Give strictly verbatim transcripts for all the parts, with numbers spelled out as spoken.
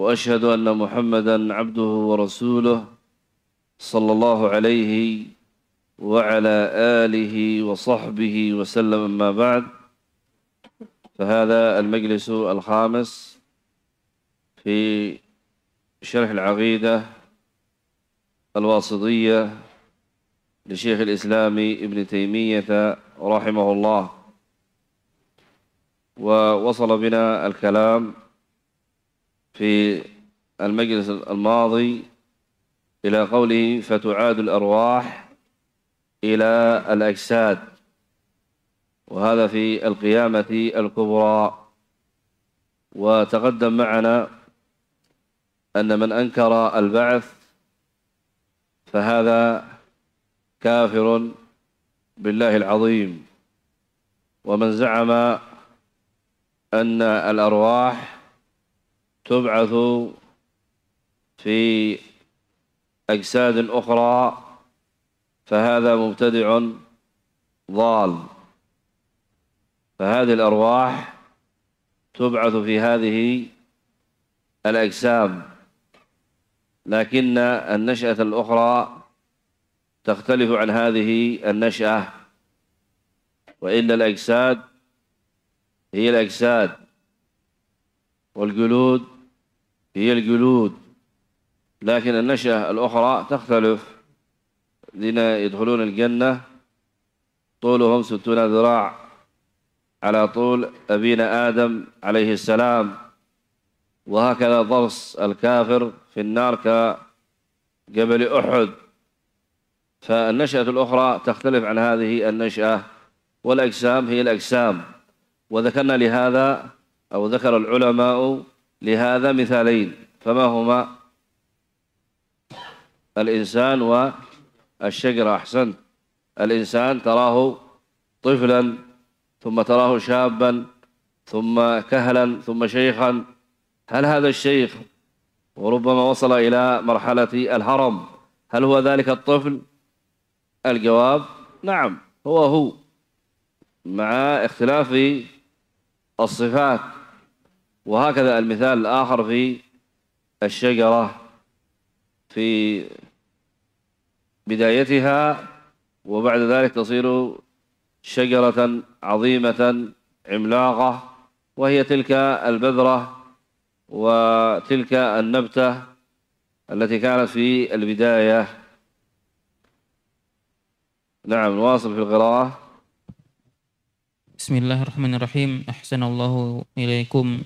وأشهد أن محمدًا عبده ورسوله صلى الله عليه وعلى آله وصحبه وسلم. أما بعد، فهذا المجلس الخامس في شرح العقيدة الواسطية لشيخ الإسلام ابن تيمية رحمه الله. ووصل بنا الكلام في المجلس الماضي إلى قوله: فتعاد الأرواح إلى الأجساد، وهذا في القيامة الكبرى. وتقدم معنا أن من أنكر البعث فهذا كافر بالله العظيم، ومن زعم أن الأرواح تبعث في أجساد أخرى فهذا مبتدع ضال. فهذه الأرواح تبعث في هذه الأجسام، لكن النشأة الأخرى تختلف عن هذه النشأة، وإلا الأجساد هي الأجساد والجلود هي الجلود، لكن النشأة الأخرى تختلف. الذين يدخلون الجنة طولهم ستون ذراع على طول أبينا آدم عليه السلام، وهكذا ضرس الكافر في النار كجبل أحد. فالنشأة الأخرى تختلف عن هذه النشأة، والأجسام هي الأجسام. وذكرنا لهذا أو ذكر العلماء لهذا مثالين، فما هما؟ الإنسان والشجرة. أحسنت. الإنسان تراه طفلا، ثم تراه شابا، ثم كهلا، ثم شيخا. هل هذا الشيخ وربما وصل إلى مرحلة الهرم هل هو ذلك الطفل؟ الجواب نعم، هو هو، مع اختلاف الصفات. وهكذا المثال الآخر في الشجرة، في بدايتها وبعد ذلك تصير شجرة عظيمة عملاقة، وهي تلك البذرة وتلك النبتة التي كانت في البداية. نعم، نواصل في القراءة. Bismillahirrahmanirrahim. Ahsanallahu ilaikum.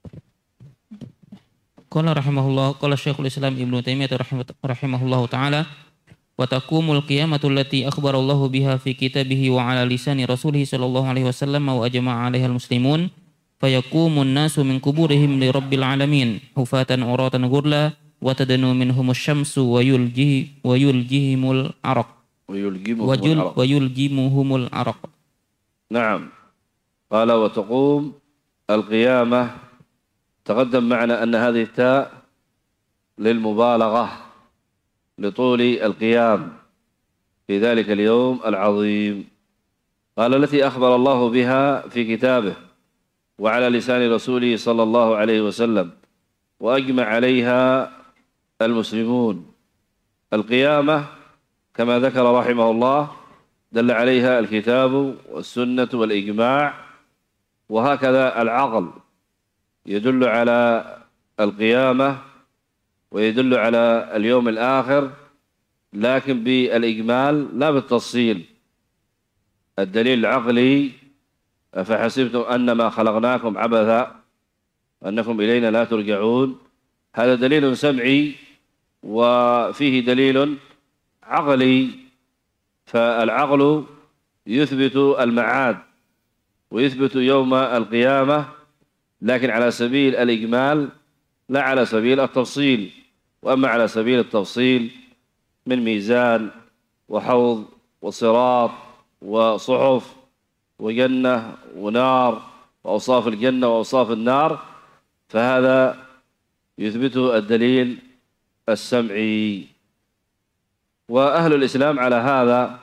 Qala rahimahullah, qala Syekhul Islam Ibnu Taimiyah rahimahullahu taala, wa taqumul qiyamatu allati akhbarallahu biha fi kitabihi wa ala lisani rasulih sallallahu alaihi wasallam wa ajma'a 'alaiha almuslimun, fayaqumun nasu min kuburihim li rabbil alamin hufatan uratan ghurla wa tadanu minhumus syamsu wa yulji wa yuljihimul araq wa yuljimuhumul araq. نعم. قال: وتقوم القيامة. تقدم معنا أن هذه التاء للمبالغة لطول القيام في ذلك اليوم العظيم. قال: التي أخبر الله بها في كتابه وعلى لسان رسوله صلى الله عليه وسلم وأجمع عليها المسلمون. القيامة كما ذكر رحمه الله دل عليها الكتاب والسنة والإجماع، وهكذا العقل يدل على القيامة ويدل على اليوم الآخر، لكن بالإجمال لا بالتفصيل. الدليل العقلي: أفحسبتم أنما خلقناكم عبثا وأنكم إلينا لا ترجعون، هذا دليل سمعي وفيه دليل عقلي. فالعقل يثبت المعاد ويثبت يوم القيامة، لكن على سبيل الإجمال لا على سبيل التفصيل. وأما على سبيل التفصيل من ميزان وحوض وصراط وصحف وجنة ونار وأوصاف الجنة وأوصاف النار، فهذا يثبته الدليل السمعي. وأهل الإسلام على هذا،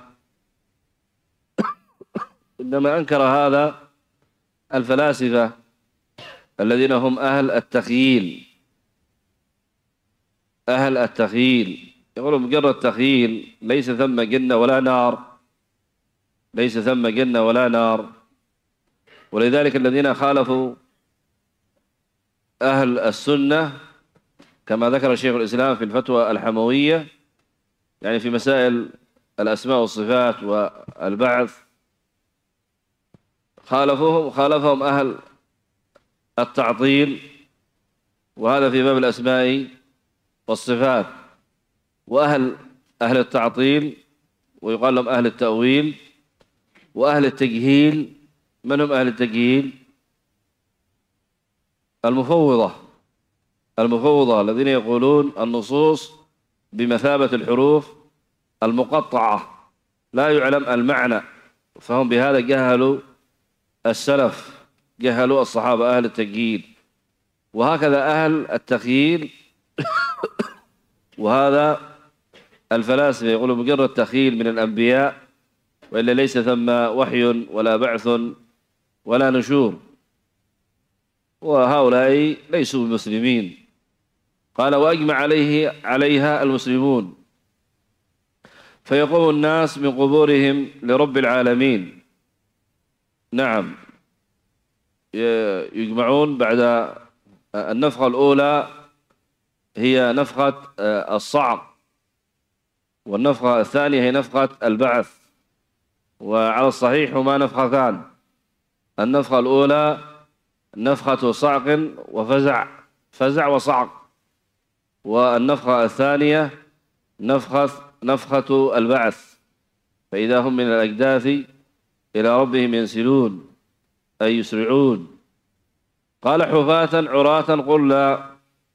إنما أنكر هذا الفلاسفة الذين هم أهل التخييل، أهل التخيل. يقولون مجرد تخيل، ليس ثم جنة ولا نار، ليس ثم جنة ولا نار. ولذلك الذين خالفوا أهل السنة كما ذكر شيخ الإسلام في الفتوى الحموية، يعني في مسائل الأسماء والصفات والبعث، خالفوهم خالفهم أهل التعطيل، وهذا في باب الأسماء والصفات. وأهل أهل التعطيل ويقال لهم أهل التأويل وأهل التجهيل. من هم أهل التجهيل؟ المفوضة. المفوضة الذين يقولون النصوص بمثابة الحروف المقطعة لا يعلم المعنى، فهم بهذا جهلوا السلف، جهلوا الصحابة أهل التجهيل. وهكذا أهل التخييل وهذا الفلاسفة يقولون مجرد تخيل من الأنبياء، وإلا ليس ثم وحي ولا بعث ولا نشور. وهؤلاء ليسوا بمسلمين. قال وأجمع عليه عليها المسلمون، فيقوم الناس من قبورهم لرب العالمين. نعم، يجمعون بعد النفخة الأولى هي نفخة الصعق، والنفخة الثانية هي نفخة البعث. وعلى الصحيح هما نفختان، النفخة الأولى نفخة صعق وفزع، فزع وصعق، والنفخة الثانية نفخة نفخة البعث، فإذا هم من الأجداث إلى ربهم ينسلون أي يسرعون. قال حفاة عراة غرلا،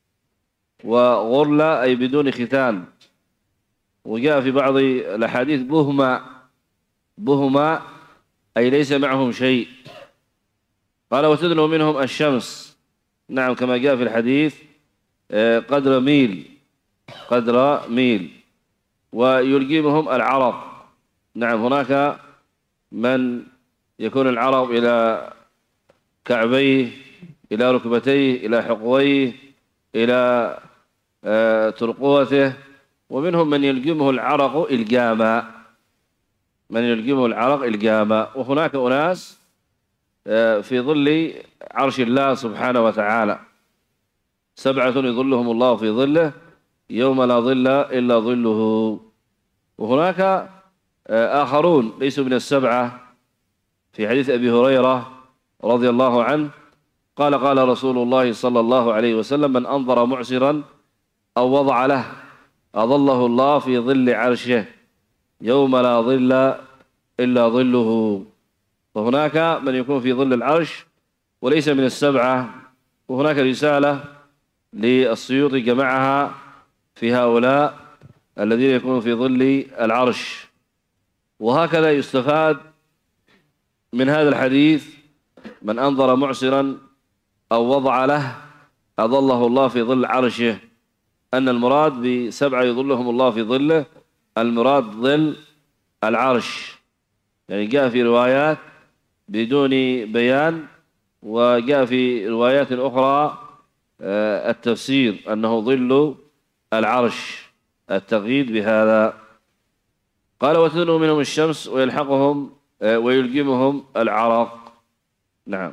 وغرلا أي بدون ختان. وجاء في بعض الأحاديث بهما، بهما أي ليس معهم شيء. قال وتدنو منهم الشمس، نعم كما جاء في الحديث قدر ميل، قدر ميل. ويلجمهم العرق، نعم هناك من يكون العرق إلى كعبيه، إلى ركبتيه، إلى حقويه، إلى ترقوته. ومنهم من يلجمه العرق إلجاما، من يلجمه العرق إلجاما. وهناك أناس في ظل عرش الله سبحانه وتعالى، سبعة يظلهم الله في ظله يوم لا ظل إلا ظله. وهناك آخرون ليسوا من السبعة. في حديث أبي هريرة رضي الله عنه قال قال رسول الله صلى الله عليه وسلم من أنظر معسرا أو وضع له أظله الله في ظل عرشه يوم لا ظل إلا ظله. وهناك من يكون في ظل العرش وليس من السبعة. وهناك رسالة للسيوط جمعها في هؤلاء الذين يكونون في ظل العرش. وهكذا يستفاد من هذا الحديث من أنظر معسرا أو وضع له أظله الله في ظل عرشه، أن المراد بسبعة يظلهم الله في ظله المراد ظل العرش. يعني جاء في روايات بدون بيان، وجاء في روايات أخرى التفسير أنه ظل العرش، التقييد بهذا. قال وتدنو منهم الشمس ويلحقهم ويلجمهم العرق. نعم.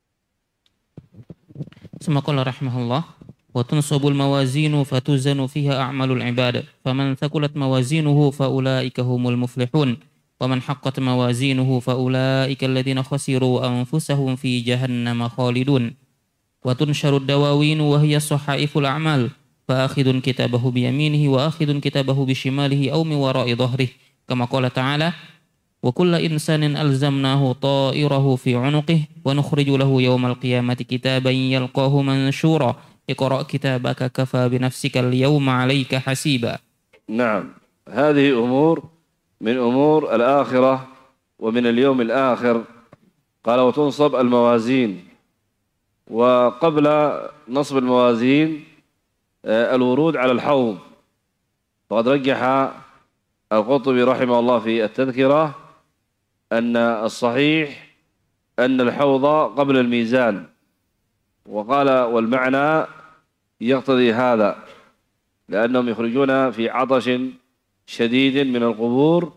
ثم قال رحمه الله وتنصب الموازين فتوزن فيها أعمال العباد فمن ثقلت موازينه فأولئك هم المفلحون ومن حقت موازينه فأولئك الذين خسروا أنفسهم في جهنم خالدون. وتنشر الدواوين وهي صحائف الأعمال فآخذ كتابه بيمينه وآخذ كتابه بشماله أو من وراء ظهره كما قال تعالى وكل إنسان ألزمناه طائره في عنقه ونخرج له يوم القيامة كتابا يلقاه منشورا اقرأ كتابك كفى بنفسك اليوم عليك حسيبا. نعم، هذه أمور من أمور الآخرة ومن اليوم الآخر. قال وتنصب الموازين. وقبل نصب الموازين الورود على الحوض، وقد رجح القرطبي رحمه الله في التذكرة أن الصحيح أن الحوض قبل الميزان، وقال والمعنى يقتضي هذا لأنهم يخرجون في عطش شديد من القبور،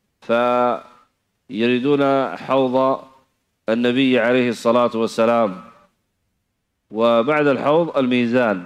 فيريدون حوض النبي عليه الصلاة والسلام. وبعد الحوض الميزان،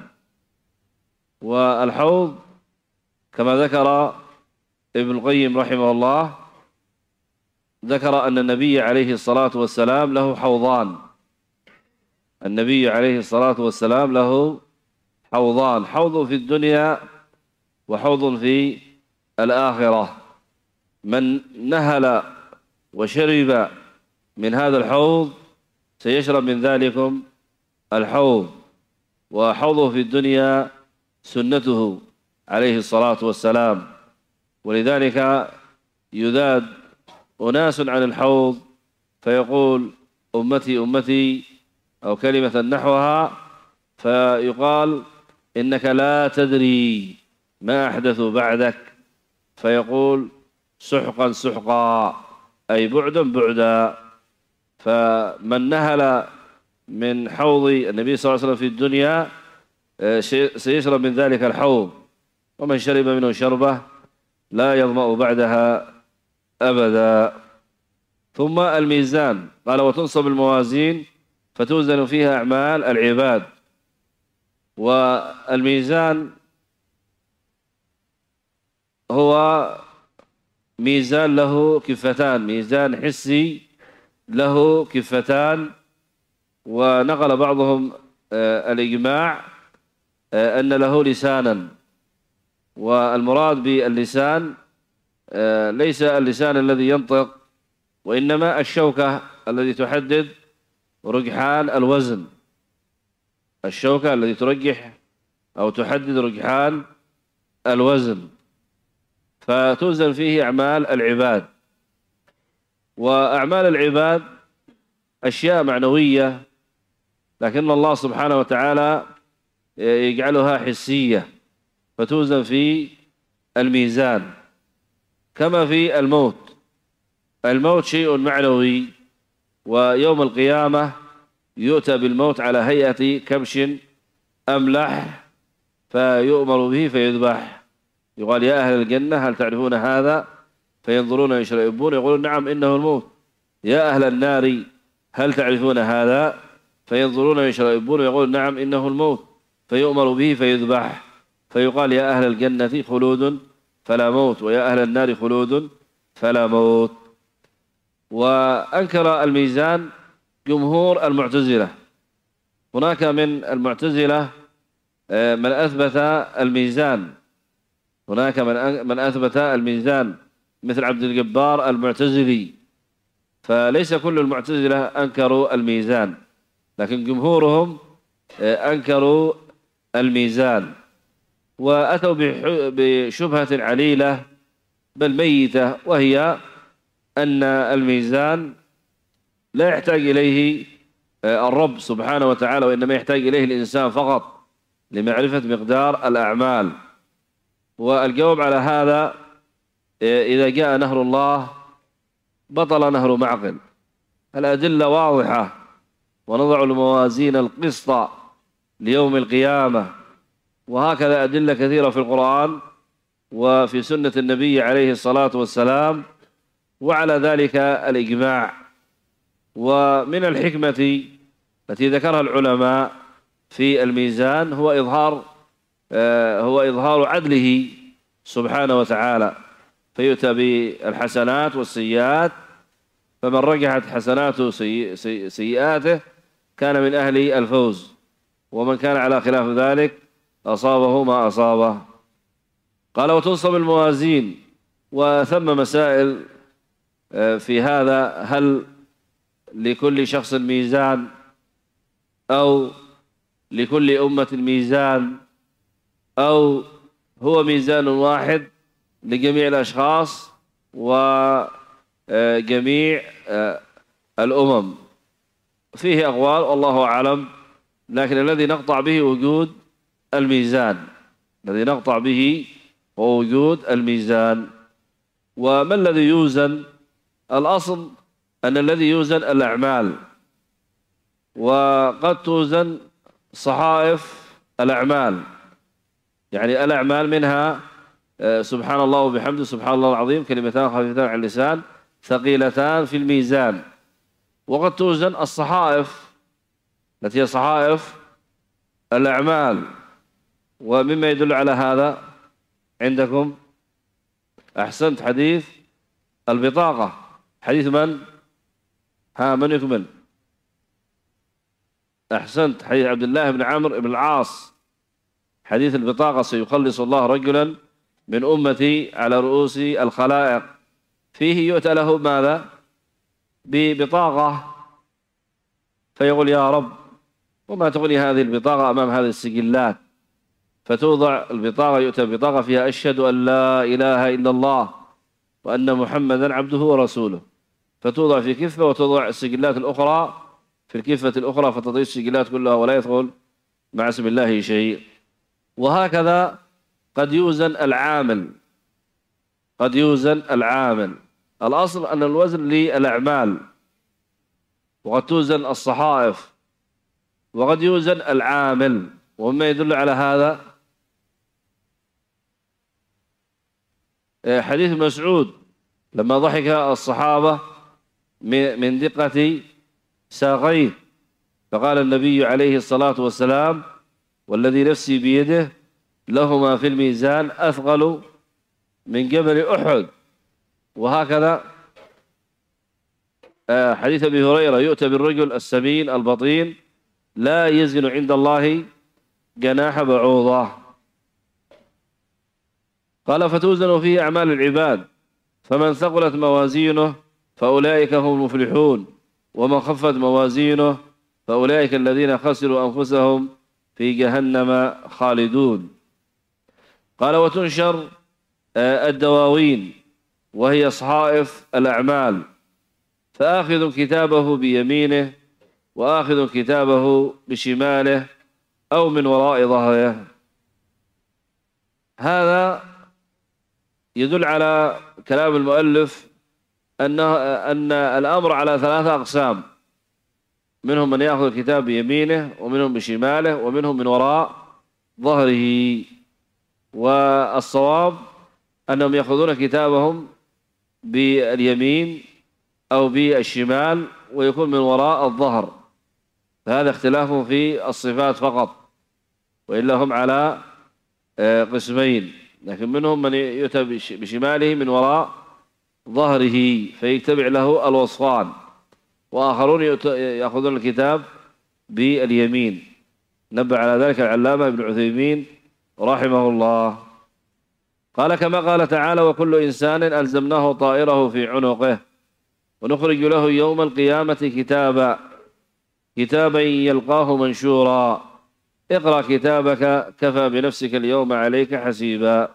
والحوض كما ذكر ابن القيم رحمه الله، ذكر أن النبي عليه الصلاة والسلام له حوضان. النبي عليه الصلاة والسلام له حوضان، حوض في الدنيا وحوض في الآخرة. من نهل وشرب من هذا الحوض سيشرب من ذلكم الحوض. وحوضه في الدنيا سنته عليه الصلاة والسلام، ولذلك يذاد أناس عن الحوض فيقول أمتي أمتي أو كلمة نحوها، فيقال إنك لا تدري ما أحدثوا بعدك، فيقول سحقا سحقا، أي بعدا بعدا. فمن نهل من حوض النبي صلى الله عليه وسلم في الدنيا سيشرب من ذلك الحوض، ومن شرب منه شربة لا يظمأ بعدها أبدا. ثم الميزان، قال وتنصب الموازين فتوزن فيها أعمال العباد. والميزان هو ميزان له كفتان، ميزان حسي له كفتان. ونقل بعضهم الإجماع أن له لسانا، والمراد باللسان ليس اللسان الذي ينطق، وإنما الشوكة التي تحدد رجحان الوزن، الشوكة التي ترجح أو تحدد رجحان الوزن، فتوزن فيه أعمال العباد. وأعمال العباد أشياء معنوية، لكن الله سبحانه وتعالى يجعلها حسية فتوزن في الميزان. كما في الموت، الموت شيء معنوي، ويوم القيامة يؤتى بالموت على هيئة كبش أملح فيؤمر به فيذبح. يقال يا أهل الجنة هل تعرفون هذا؟ فينظرون يشربون يقولون نعم إنه الموت. يا أهل النار هل تعرفون هذا؟ فينظرون يشربون يقولون نعم إنه الموت. فيؤمر به فيذبح، فيقال يا أهل الجنة خلود فلا موت، ويا أهل النار خلود فلا موت. وأنكر الميزان جمهور المعتزلة. هناك من المعتزلة من أثبت الميزان، هناك من من أثبت الميزان مثل عبد الجبار المعتزلي. فليس كل المعتزلة أنكروا الميزان، لكن جمهورهم أنكروا الميزان، وأتوا بشبهة عليلة بل ميتة، وهي أن الميزان لا يحتاج إليه الرب سبحانه وتعالى، وإنما يحتاج إليه الإنسان فقط لمعرفة مقدار الأعمال. والجواب على هذا إذا جاء نهر الله بطل نهر معقل. الأدلة واضحة، ونضع الموازين القسط ليوم القيامة. وهكذا أدلة كثيرة في القرآن وفي سنة النبي عليه الصلاة والسلام، وعلى ذلك الإجماع. ومن الحكمة التي ذكرها العلماء في الميزان هو إظهار هو إظهار عدله سبحانه وتعالى، فيؤتى بالحسنات والسيئات، فمن رجحت حسناته سيئاته كان من أهل الفوز، ومن كان على خلاف ذلك أصابه ما أصابه. قال وتنصب الموازين. وثم مسائل في هذا، هل لكل شخص ميزان أو لكل أمة ميزان أو هو ميزان واحد لجميع الأشخاص وجميع الأمم؟ فيه أقوال والله أعلم، لكن الذي نقطع به وجود الميزان، الذي نقطع به هو وجود الميزان. وما الذي يوزن؟ الأصل أن الذي يوزن الأعمال، وقد توزن صحائف الأعمال، يعني الأعمال منها سبحان الله وبحمده، سبحان الله العظيم، كلمتان خفيفتان على اللسان ثقيلتان في الميزان. وقد توزن الصحائف التي هي صحائف الأعمال. ومما يدل على هذا عندكم أحسنت حديث البطاقة. حديث من؟ ها من يكمل؟ أحسنت، حديث عبد الله بن عمرو بن العاص، حديث البطاقة: سيخلص الله رجلا من أمتي على رؤوس الخلائق، فيه يؤتى له ماذا؟ ببطاقة، فيقول يا رب وما تغني هذه البطاقة أمام هذه السجلات؟ فتوضع البطاقة، يؤتى ببطاقة فيها أشهد أن لا إله إلا الله وأن محمدا عبده ورسوله، فتوضع في كفة وتوضع السجلات الأخرى في الكفة الأخرى، فتضيع السجلات كلها ولا يدخل مع اسم الله شيء. وهكذا قد يوزن العامل، قد يوزن العامل. الأصل أن الوزن للأعمال، وقد توزن الصحائف، وقد يوزن العامل. ومما يدل على هذا حديث مسعود لما ضحك الصحابة من دقة ساقيه، فقال النبي عليه الصلاة والسلام: والذي نفسي بيده لهما في الميزان أثقل من جبل أحد. وهكذا حديث أبي هريرة: يؤتى بالرجل السمين البطين لا يزن عند الله جناح بعوضة. قال: فتوزن فيه أعمال العباد، فمن ثقلت موازينه فأولئك هم المفلحون، ومن خفت موازينه فأولئك الذين خسروا أنفسهم في جهنم خالدون. قال: وتنشر الدواوين وهي صحائف الأعمال، فآخذ كتابه بيمينه وآخذ كتابه بشماله أو من وراء ظهره. هذا يدل على كلام المؤلف أن أن الأمر على ثلاثة أقسام: منهم من يأخذ الكتاب بيمينه، ومنهم بشماله، ومنهم من وراء ظهره. والصواب أنهم يأخذون كتابهم باليمين أو بالشمال، ويكون من وراء الظهر. فهذا اختلاف في الصفات فقط، وإلا هم على قسمين. لكن منهم من يؤتى بشماله من وراء ظهره فيتبع له الوصفان، وآخرون يأخذون الكتاب باليمين. نبه على ذلك العلامة ابن عثيمين رحمه الله. قال: كما قال تعالى: وكل إنسان ألزمناه طائره في عنقه ونخرج له يوم القيامة كتابا كتابا يلقاه منشورا اقرأ كتابك كفى بنفسك اليوم عليك حسيبا.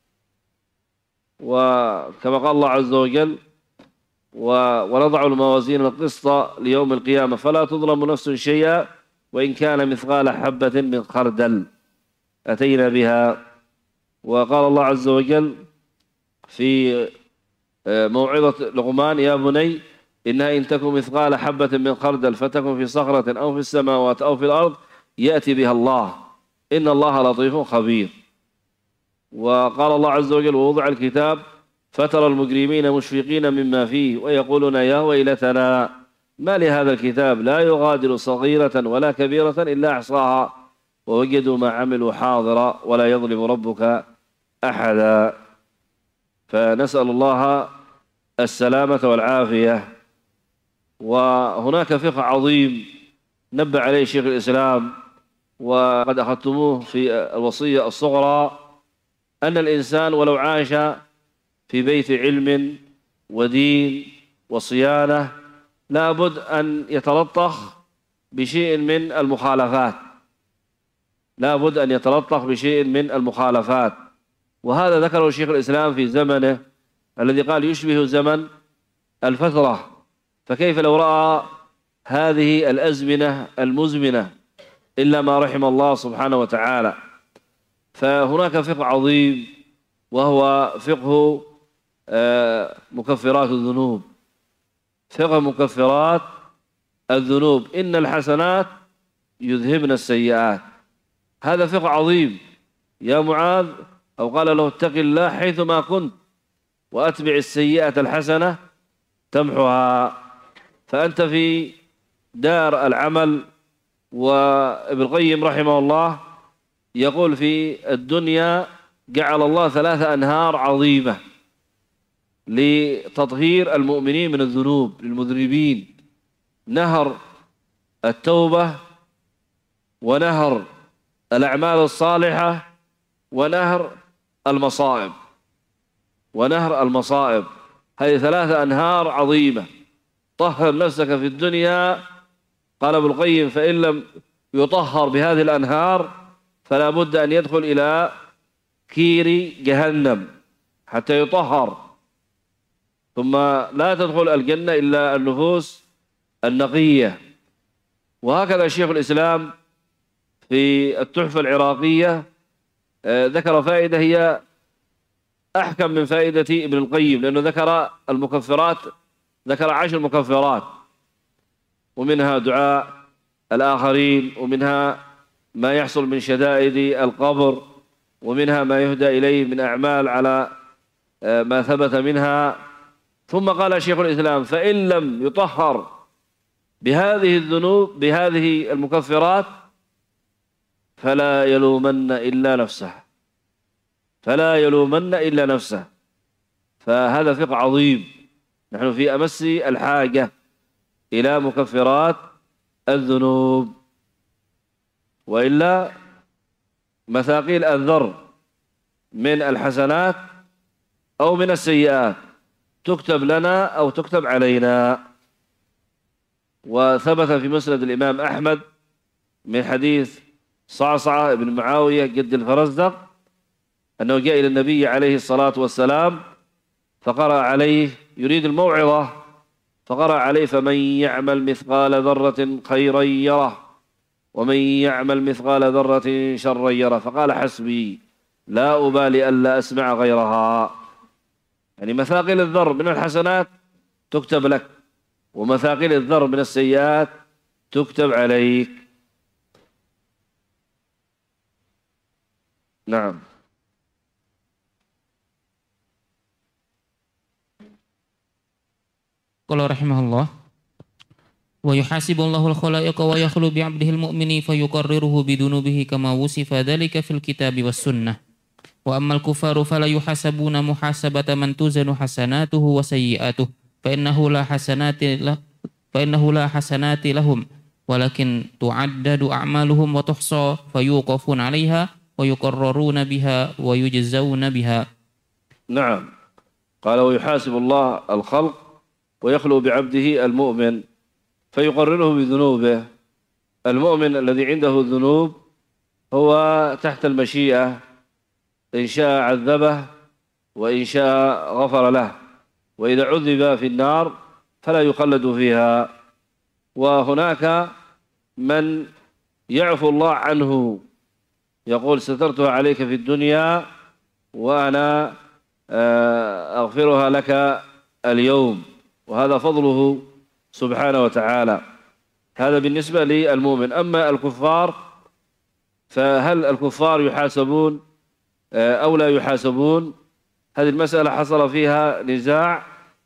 وكما قال الله عز وجل: ونضع الموازين القسط ليوم القيامة فلا تظلم نفس شيئا وإن كان مثقال حبة من خردل أتينا بها. وقال الله عز وجل في موعظة لقمان: يا بني إنها إن تكن مثقال حبة من خردل فتكن في صخرة أو في السماوات أو في الأرض يأتي بها الله إن الله لطيف خبير. وقال الله عز وجل: ووضع الكتاب فترى المجرمين مشفقين مما فيه ويقولون يا ويلتنا ما لهذا الكتاب لا يغادر صغيرة ولا كبيرة إلا أحصاها ووجدوا ما عملوا حاضرا ولا يظلم ربك أحدا. فنسأل الله السلامة والعافية. وهناك فقه عظيم نبه عليه شيخ الإسلام وقد أخذتموه في الوصية الصغرى: أن الإنسان ولو عاش في بيت علم ودين وصيانة لابد أن يتلطخ بشيء من المخالفات، لابد أن يتلطخ بشيء من المخالفات. وهذا ذكره شيخ الإسلام في زمنه الذي قال يشبه زمن الفترة. فكيف لو رأى هذه الأزمنة المزمنة إلا ما رحم الله سبحانه وتعالى؟ فهناك فقه عظيم وهو فقه مكفرات الذنوب، فقه مكفرات الذنوب. إن الحسنات يذهبن السيئات. هذا فقه عظيم يا معاذ، أو قال له اتق الله حيثما كنت وأتبع السيئة الحسنة تمحها. فأنت في دار العمل. وابن القيم رحمه الله يقول في الدنيا جعل الله ثلاث أنهار عظيمة لتطهير المؤمنين من الذنوب للمذنبين: نهر التوبة، ونهر الأعمال الصالحة، ونهر المصائب. ونهر المصائب هذه ثلاثة أنهار عظيمة. طهر نفسك في الدنيا، قال ابن القيم، فإن لم يطهر بهذه الأنهار فلا بد أن يدخل إلى كير جهنم حتى يطهر، ثم لا تدخل الجنة إلا النفوس النقية. وهكذا شيخ الإسلام في التحفة العراقية ذكر فائدة هي أحكم من فائدة ابن القيم، لأنه ذكر المكفرات، ذكر عشر مكفرات، ومنها دعاء الآخرين، ومنها ما يحصل من شدائد القبر، ومنها ما يهدى إليه من أعمال على ما ثبت منها. ثم قال شيخ الإسلام: فإن لم يطهر بهذه الذنوب بهذه المكفرات فلا يلومن إلا نفسه، فلا يلومن إلا نفسه. فهذا فقه عظيم. نحن في أمس الحاجة إلى مكفرات الذنوب، وإلا مثاقيل الذر من الحسنات أو من السيئات تكتب لنا أو تكتب علينا. وثبت في مسند الإمام أحمد من حديث صعصعة بن معاوية جد الفرزدق أنه جاء إلى النبي عليه الصلاة والسلام فقرأ عليه يريد الموعظة، فقرأ عليه: فمن يعمل مثقال ذرة خيرا يره، ومن يعمل مثقال ذرة شرا يره. فقال: حسبي، لا أبالي ألا أسمع غيرها. يعني مثاقل الذر من الحسنات تكتب لك، ومثاقل الذر من السيئات تكتب عليك. نعم. قال رحمه الله: ويحاسب الله الخلائق ويخلو بعبده المؤمن فيقرره بذنوبه كما وصف ذلك في الكتاب والسنة. وأما الكفار فلا يحاسبون محاسبة من توزن حسناته وسيئاته، فإنه لا حسنات له فإنه لا حسنات لهم، ولكن تعدد أعمالهم وتحصى فيوقفون عليها ويقررون بها ويجزون بها. نعم. قال: ويحاسب الله الخلق ويخلو بعبده المؤمن فيقرره بذنوبه. المؤمن الذي عنده الذنوب هو تحت المشيئة، إن شاء عذبه وإن شاء غفر له، وإذا عذب في النار فلا يخلد فيها. وهناك من يعفو الله عنه، يقول: سترتها عليك في الدنيا وأنا أغفرها لك اليوم، وهذا فضله سبحانه وتعالى. هذا بالنسبة للمؤمن. أما الكفار فهل الكفار يحاسبون أو لا يحاسبون؟ هذه المسألة حصل فيها نزاع،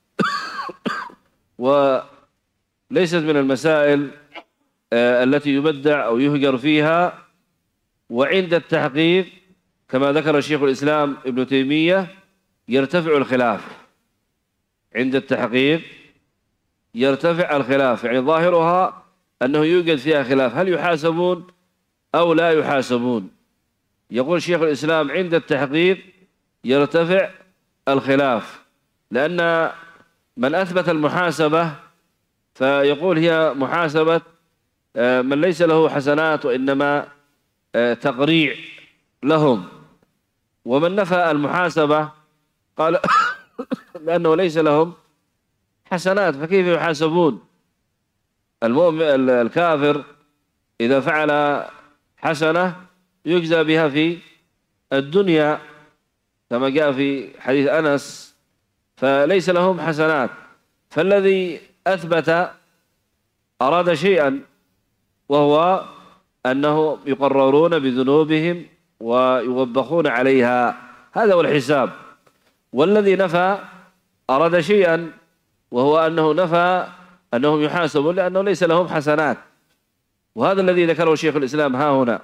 وليست من المسائل التي يبدع أو يهجر فيها. وعند التحقيق كما ذكر شيخ الإسلام ابن تيمية يرتفع الخلاف. عند التحقيق يرتفع الخلاف، يعني ظاهرها أنه يوجد فيها خلاف، هل يحاسبون أو لا يحاسبون؟ يقول شيخ الإسلام: عند التحقيق يرتفع الخلاف، لأن من أثبت المحاسبة فيقول هي محاسبة من ليس له حسنات وإنما تقريع لهم، ومن نفى المحاسبة قال لأنه ليس لهم حسنات فكيف يحاسبون؟ المؤمن الكافر إذا فعل حسنة يجزى بها في الدنيا كما جاء في حديث أنس، فليس لهم حسنات. فالذي أثبت أراد شيئا، وهو أنه يقررون بذنوبهم ويوبخون عليها، هذا هو الحساب. والذي نفى أراد شيئا، وهو أنه نفى أنهم يحاسبون لأنه ليس لهم حسنات، وهذا الذي ذكره شيخ الإسلام ها هنا.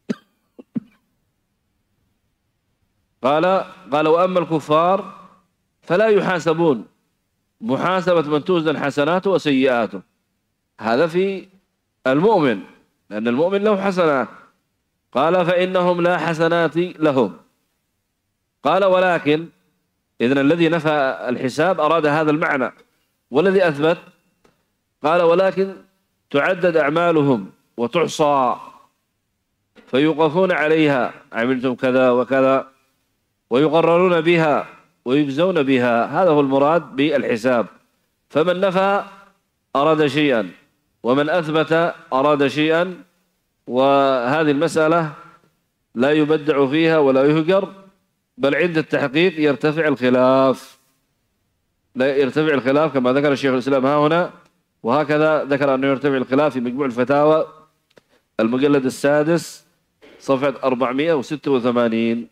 قال قال وأما الكفار فلا يحاسبون محاسبة من توزن حسناته وسيئاته، هذا في المؤمن، لأن المؤمن له حسنات. قال فإنهم لا حسنات لهم. قال ولكن إذن الذي نفى الحساب أراد هذا المعنى، والذي أثبت قال ولكن تعدد أعمالهم وتحصى فيوقفون عليها، عملتم كذا وكذا، ويقررون بها ويجزون بها، هذا هو المراد بالحساب. فمن نفى أراد شيئا، ومن أثبت أراد شيئا، وهذه المسألة لا يبدع فيها ولا يهجر، بل عند التحقيق يرتفع الخلاف، لا يرتفع الخلاف كما ذكر الشيخ الإسلام ها هنا، وهكذا ذكر أنه يرتفع الخلاف في مجموع الفتاوى المجلد السادس صفحة أربعمائة وستة وثمانين.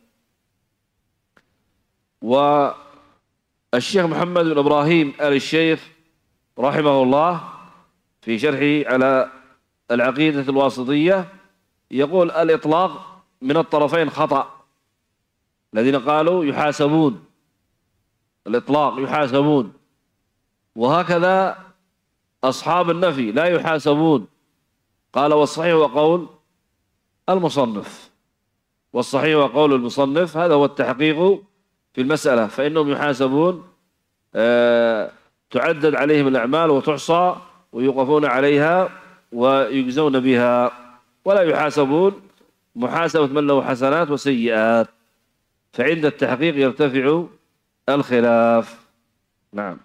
والشيخ محمد بن إبراهيم آل الشيخ رحمه الله في شرحه على العقيدة الواسطية يقول الإطلاق من الطرفين خطأ، الذين قالوا يحاسبون، الإطلاق يحاسبون، وهكذا أصحاب النفي لا يحاسبون. قال والصحيح وقول المصنف، والصحيح وقول المصنف هذا هو التحقيق في المسألة، فإنهم يحاسبون، آه تعدد عليهم الأعمال وتحصى ويوقفون عليها ويجزون بها، ولا يحاسبون محاسبة من له حسنات وسيئات، فعند التحقيق يرتفع الخلاف. نعم.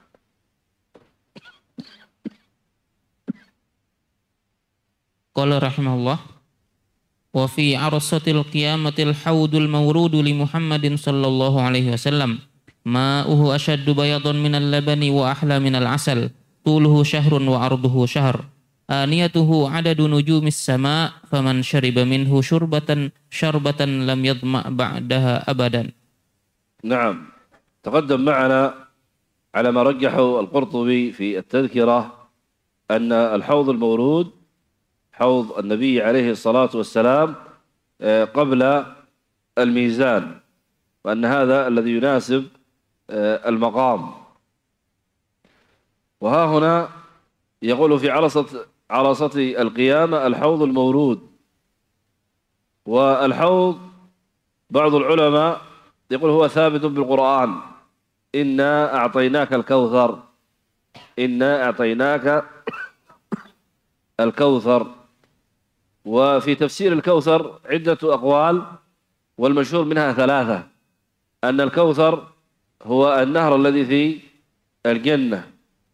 قال رحمه الله wa fi arsatil qiyamatil haudul mawrudu li Muhammadin sallallahu alaihi wasallam ma'uhu ashaddu bayadun minal labani wa ahla minal asal tuluhu syahrun wa arduhu syahr aniyatuhu adadu nujumis sama faman syariba minhu syurbatan syarbatan lam yadma' ba'daha abadan. نعم. تقدم معنا على ما رجحه القرطبي في التذكرة أن الحوض المورود حوض النبي عليه الصلاة والسلام قبل الميزان، وأن هذا الذي يناسب المقام. وها هنا يقول في عرصة عرصة القيامة الحوض المورود. والحوض بعض العلماء يقول هو ثابت بالقرآن، إنا أعطيناك الكوثر، إنا أعطيناك الكوثر. وفي تفسير الكوثر عدة أقوال، والمشهور منها ثلاثة: أن الكوثر هو النهر الذي في الجنة،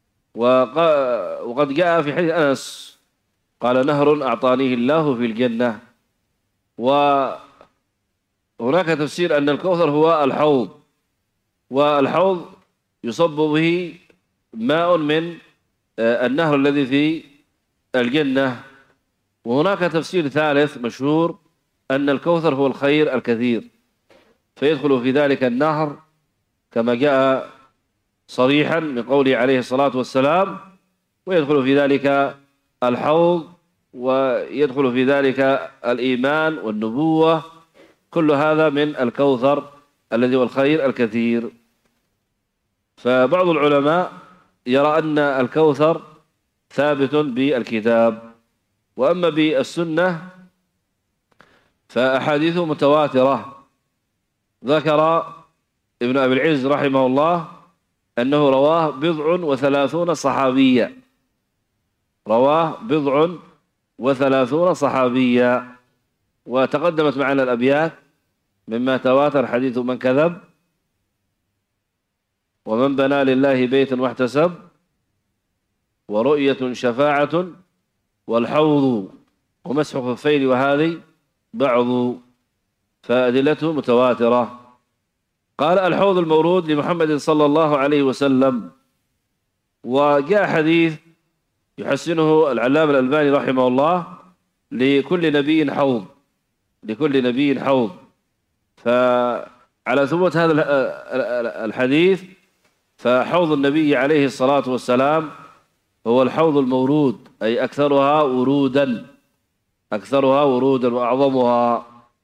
وقد جاء في حديث أنس قال نهر أعطانيه الله في الجنة. وهناك تفسير أن الكوثر هو الحوض، والحوض يصب به ماء من النهر الذي في الجنة. وهناك تفسير ثالث مشهور أن الكوثر هو الخير الكثير، فيدخل في ذلك النهر كما جاء صريحا من قوله عليه الصلاة والسلام، ويدخل في ذلك الحوض، ويدخل في ذلك الإيمان والنبوة، كل هذا من الكوثر الذي هو الخير الكثير. فبعض العلماء يرى أن الكوثر ثابت بالكتاب، وأما بالسنة فأحاديثه متواترة. ذكر ابن أبي العز رحمه الله أنه رواه بضع وثلاثون صحابيا، رواه بضع وثلاثون صحابيا. وتقدمت معنا الأبيات مما تواتر حديث من كذب ومن بنى لله بيتا واحتسب ورؤية شفاعة والحوض ومسح خفين وهذه بعض، فأدلته متواترة. قال الحوض المورود لمحمد صلى الله عليه وسلم. وجاء حديث يحسنه العلامة الألباني رحمه الله: لكل نبي حوض، لكل نبي حوض. فعلى ثبوت هذا الحديث فحوض النبي عليه الصلاة والسلام هو الحوض المورود، أي أكثرها ورودا، أكثرها ورودا وأعظمها.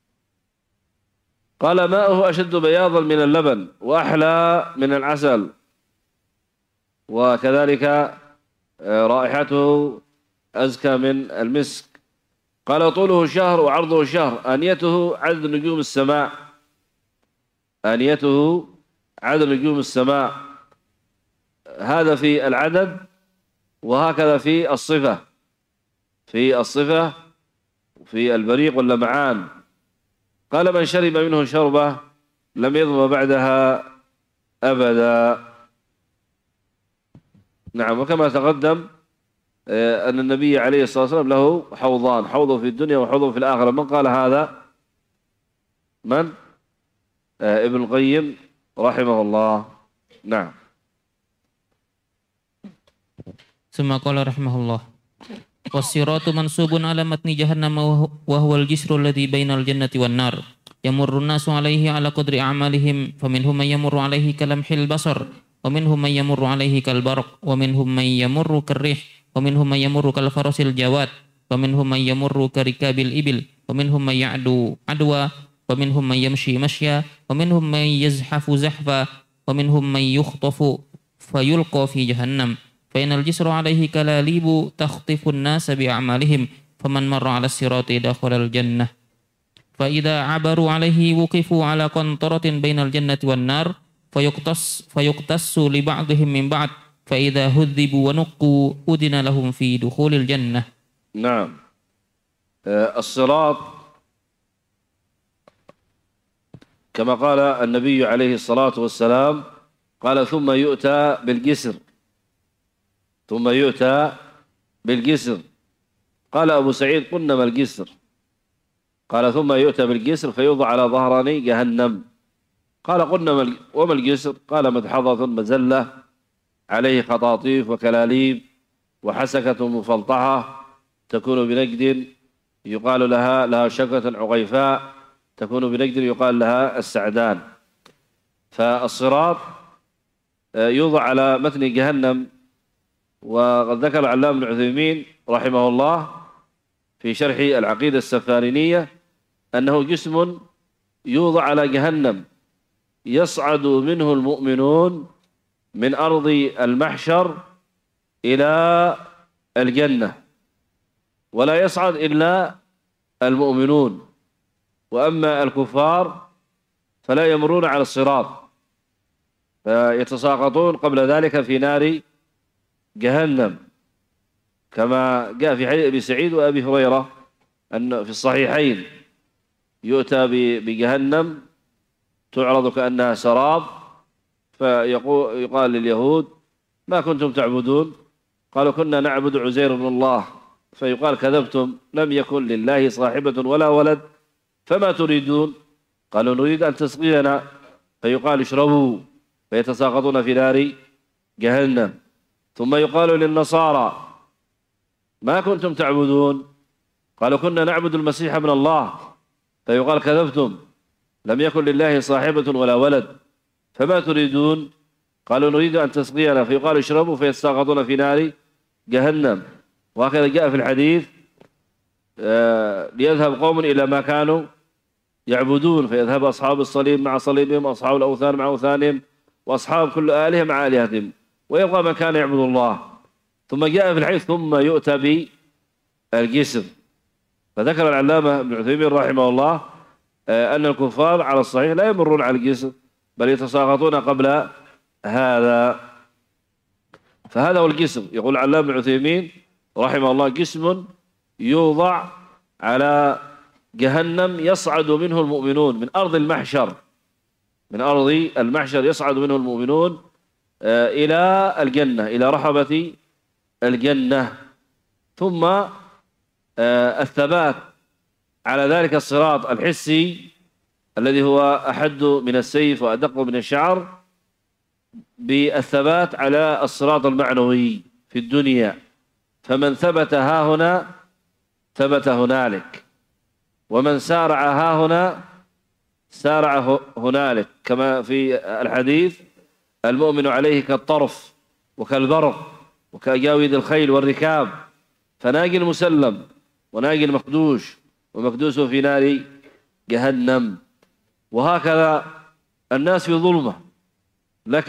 قال ماؤه أشد بياضا من اللبن وأحلى من العسل، وكذلك رائحته أزكى من المسك. قال طوله شهر وعرضه شهر، آنيته عدد نجوم السماء، آنيته عدد نجوم السماء، هذا في العدد، وهكذا في الصفة، في الصفة في البريق واللمعان. قال من شرب منه شربة لم يظم بعدها أبدا. نعم، وكما تقدم أن النبي عليه الصلاة والسلام له حوضان، حوض في الدنيا وحوض في الآخرة. من قال هذا؟ من؟ ابن القيم رحمه الله. نعم. ثم قال رحمه الله والصراط منصوب على متن جهنم وهو الجسر الذي بين الجنة والنار يمر الناس عليه على قدر أعمالهم، فمنهم من يمر عليه كلمح البصر، ومنهم من يمر عليه كالبرق، ومنهم من يمر كالريح، ومنهم من يمر كالفرس الجواد، ومنهم من يمر كركاب الإبل، ومنهم من يعدو عدوى، ومنهم من يمشي مشيا، ومنهم من يزحف زحفا، ومنهم من يخطف فيلقى في جهنم، فإن الجسر عليه كلاليب تخطف الناس بأعمالهم، فمن مر على الصراط دخل الجنة، فإذا عبروا عليه وقفوا على قنطرة بين الجنة والنار فيقتص, فيقتص لبعضهم من بعض، فإذا هذبوا ونقوا أذن لهم في دخول الجنة. نعم. الصراط كما قال النبي عليه الصلاة والسلام، قال ثم يؤتى بالجسر، ثم يؤتى بالجسر. قال أبو سعيد قلنا ما الجسر؟ قال ثم يؤتى بالجسر فيوضع على ظهراني جهنم. قال قلنا وما الجسر؟ قال مدحضة مزلة عليه خطاطيف وكلاليب وحسكة مفلطحة تكون بنجد يقال لها لها شكة عقيفاء تكون بنجد يقال لها السعدان. فالصراط يوضع على متن جهنم. وقد ذكر العلامة ابن عثيمين رحمه الله في شرح العقيدة السفارينية أنه جسم يوضع على جهنم يصعد منه المؤمنون من أرض المحشر إلى الجنة، ولا يصعد إلا المؤمنون، وأما الكفار فلا يمرون على الصراط فيتساقطون قبل ذلك في نار جهنم، كما جاء في حديث أبي سعيد وأبي هريرة أن في الصحيحين يؤتى بجهنم تعرض كأنها سراب، فيقال لليهود ما كنتم تعبدون؟ قالوا كنا نعبد عزير بن الله. فيقال كذبتم، لم يكن لله صاحبة ولا ولد، فما تريدون؟ قالوا نريد أن تسقينا. فيقال اشربوا، فيتساقطون في نار جهنم. ثم يقال للنصارى ما كنتم تعبدون؟ قالوا كنا نعبد المسيح ابن الله. فيقال كذبتم، لم يكن لله صاحبة ولا ولد، فما تريدون؟ قالوا نريد أن تسقينا. فيقال اشربوا، فيتساقطون في نار جهنم. وهكذا جاء في الحديث آه ليذهب قوم إلى ما كانوا يعبدون، فيذهب أصحاب الصليب مع صليبهم، أصحاب الأوثان مع أوثانهم، وأصحاب كل آلهة مع آلهتهم، ويبقى من كان يعبد الله. ثم جاء في الحديث ثم يؤتى بالجسر. فذكر العلامة ابن عثيمين رحمه الله آه أن الكفار على الصحيح لا يمرون على الجسر، بل يتساقطون قبل هذا. فهذا هو الجسر. يقول العلامة ابن عثيمين رحمه الله جسم يوضع على جهنم يصعد منه المؤمنون من أرض المحشر، من أرض المحشر يصعد منه المؤمنون آه إلى الجنة، إلى رحبة الجنة. ثم آه الثبات على ذلك الصراط الحسي الذي هو أحد من السيف وأدق من الشعر، بالثبات على الصراط المعنوي في الدنيا. فمن ثبت ها هنا ثبت هنالك، ومن سارع ها هنا سارع هنالك، كما في الحديث: المؤمن عليه كالطرف وكالبرق وكأجاويد الخيل والركاب، فناج مسلم وناج مخدوش ومكدوس في نار جهنم. وهكذا الناس في ظلمة. لك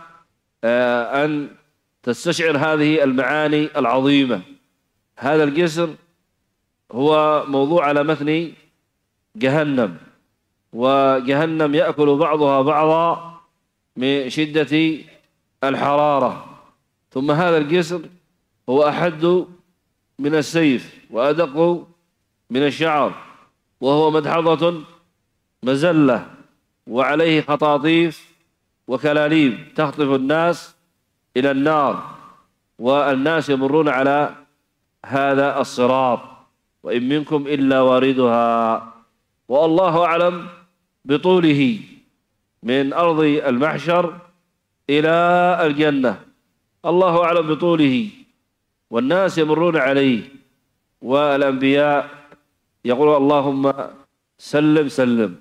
أن تستشعر هذه المعاني العظيمة. هذا الجسر هو موضوع على متن جهنم، وجهنم يأكل بعضها بعضا من شدة الحرارة. ثم هذا الجسر هو أحد من السيف وأدق من الشعر، وهو مدحضة مزلة وعليه خطاطيف وكلاليب تخطف الناس إلى النار، والناس يمرون على هذا الصراط، وإن منكم إلا واردها. والله أعلم بطوله من أرض المحشر إلى الجنة، الله أعلم بطوله، والناس يمرون عليه، والأنبياء يقول اللهم سلم سلم.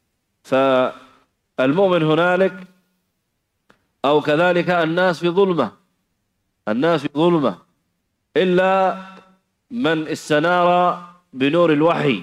فالمؤمن هنالك أو كذلك الناس في ظلمة، الناس في ظلمة إلا من استنار بنور الوحي.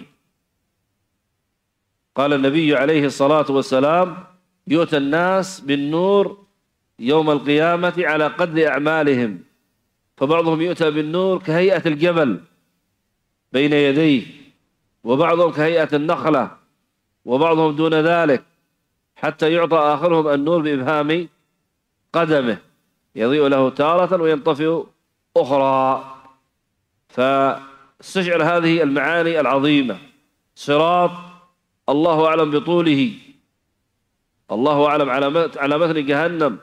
قال النبي عليه الصلاة والسلام: يؤتى الناس بالنور يوم القيامة على قدر أعمالهم، فبعضهم يؤتى بالنور كهيئة الجبل بين يديه، وبعضهم كهيئة النخلة، وبعضهم دون ذلك، حتى يعطى آخرهم النور بإبهام قدمه، يضيء له تارة وينطفئ أخرى. فاستشعر هذه المعاني العظيمة. صراط الله أعلم بطوله، الله أعلم على متن جهنم،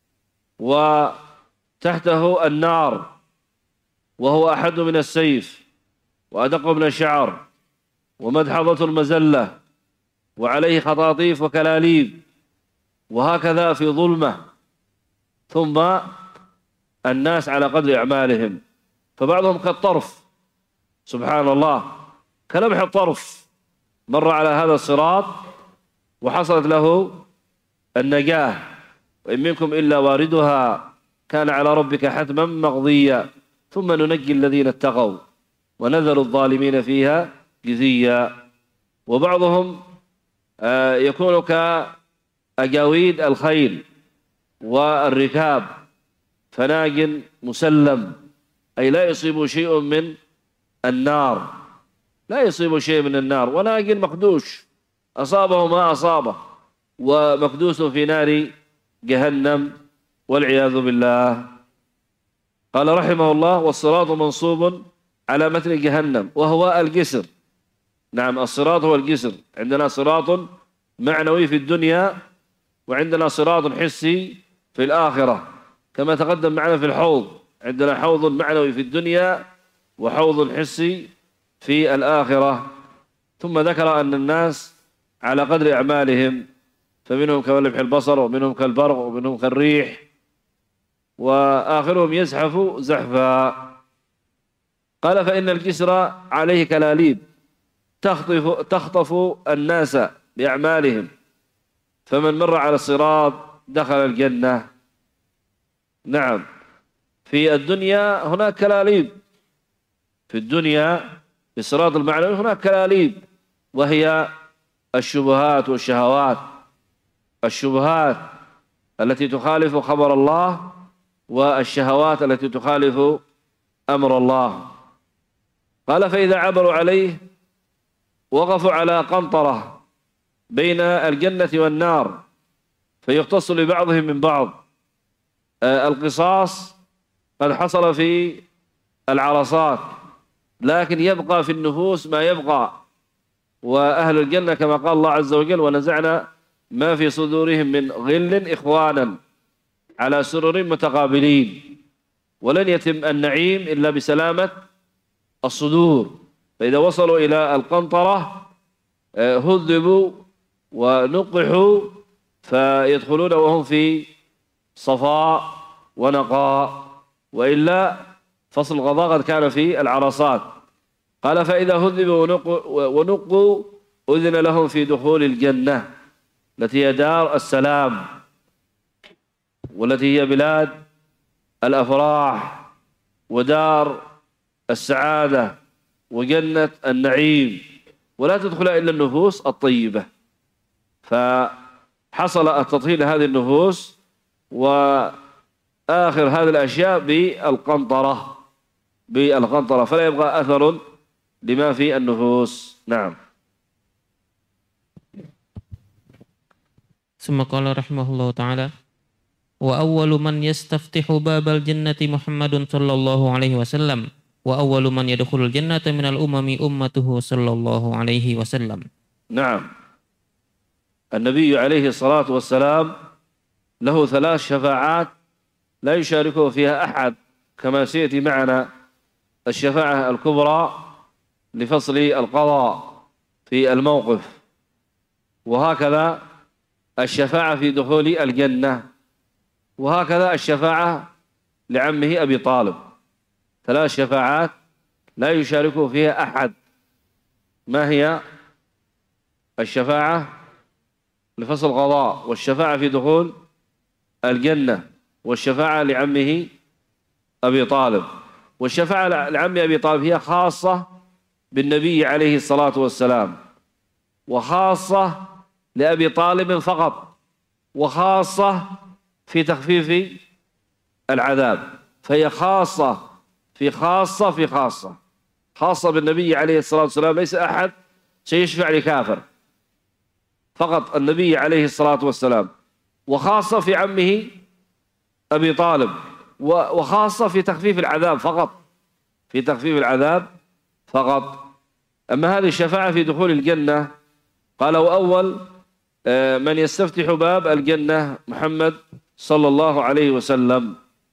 وتحته النار، وهو أحد من السيف وأدق من الشعر ومدحضة المزلة وعليه خطاطيف وكلاليب، وهكذا في ظلمة. ثم الناس على قدر أعمالهم، فبعضهم كالطرف، سبحان الله، كلمح الطرف مر على هذا الصراط وحصلت له النجاة، وإن منكم إلا واردها كان على ربك حتما مقضيا، ثم ننجي الذين اتقوا ونذر الظالمين فيها جثيا. وبعضهم يكون كأجاويد الخيل والركاب، فناج مسلم، أي لا يصيب شيء من النار، لا يصيب شيء من النار، وناج مخدوش أصابه ما أصابه، ومكدوس في نار جهنم والعياذ بالله. قال رحمه الله: والصراط منصوب على متن جهنم وهو الجسر. نعم، الصراط هو الجسر. عندنا صراط معنوي في الدنيا، وعندنا صراط حسي في الآخرة، كما تقدم معنا في الحوض. عندنا حوض معنوي في الدنيا وحوض حسي في الآخرة. ثم ذكر أن الناس على قدر أعمالهم، فمنهم كملمح البصر، ومنهم كالبرق، ومنهم كالريح، وآخرهم يزحف زحفا. قال: فإن الجسر عليه كلاليب تخطف, تخطف الناس بأعمالهم، فمن مر على الصراط دخل الجنة. نعم، في الدنيا هناك كلاليب، في الدنيا في الصراط المعنوي هناك كلاليب، وهي الشبهات والشهوات، الشبهات التي تخالف خبر الله، والشهوات التي تخالف أمر الله. قال: فإذا عبروا عليه وقفوا على قنطرة بين الجنة والنار، فيختص لبعضهم من بعض. القصاص قد حصل في العرصات، لكن يبقى في النفوس ما يبقى، وأهل الجنة كما قال الله عز وجل: ونزعنا ما في صدورهم من غل إخوانا على سرر متقابلين. ولن يتم النعيم إلا بسلامة الصدور، فإذا وصلوا إلى القنطرة هذبوا ونقحوا، فيدخلون وهم في صفاء ونقاء، وإلا فصل القضاء قد كان في العرصات. قال: فإذا هذبوا ونقوا أذن لهم في دخول الجنة التي هي دار السلام، والتي هي بلاد الأفراح ودار السعادة وجنة النعيم، ولا تدخل إلا النفوس الطيبة. فحصل التطهير لهذه النفوس، وآخر هذه الأشياء بالقنطرة بالقنطرة فلا يبقى أثر لما في النفوس. نعم. ثم قال رحمه الله تعالى: وأول من يستفتح باب الجنة محمد صلى الله عليه وسلم، وأول من يدخل الجنة من الأمم أمته صلى الله عليه وسلم. نعم. النبي عليه الصلاة والسلام له ثلاث شفاعات لا يشاركه فيها أحد، كما سيأتي معنا الشفاعة الكبرى لفصل القضاء في الموقف، وهكذا الشفاعة في دخول الجنة، وهكذا الشفاعة لعمه أبي طالب. ثلاث شفاعات لا يشاركه فيها أحد. ما هي؟ الشفاعة لفصل القضاء، والشفاعة في دخول الجنة، والشفاعة لعمه أبي طالب. والشفاعة لعم أبي طالب هي خاصة بالنبي عليه الصلاة والسلام، وخاصة لأبي طالب فقط، وخاصة في تخفيف العذاب. فهي خاصة في خاصة في خاصة خاصة بالنبي عليه الصلاة والسلام. ليس أحد سيشفع لكافر، فقط النبي عليه الصلاة والسلام. وخاصة في عمه أبي طالب، وخاصة في تخفيف العذاب فقط في تخفيف العذاب فقط. أما هذه الشفاعة في دخول الجنة قال: وأول من يستفتح باب الجنة محمد صلى الله عليه وسلم.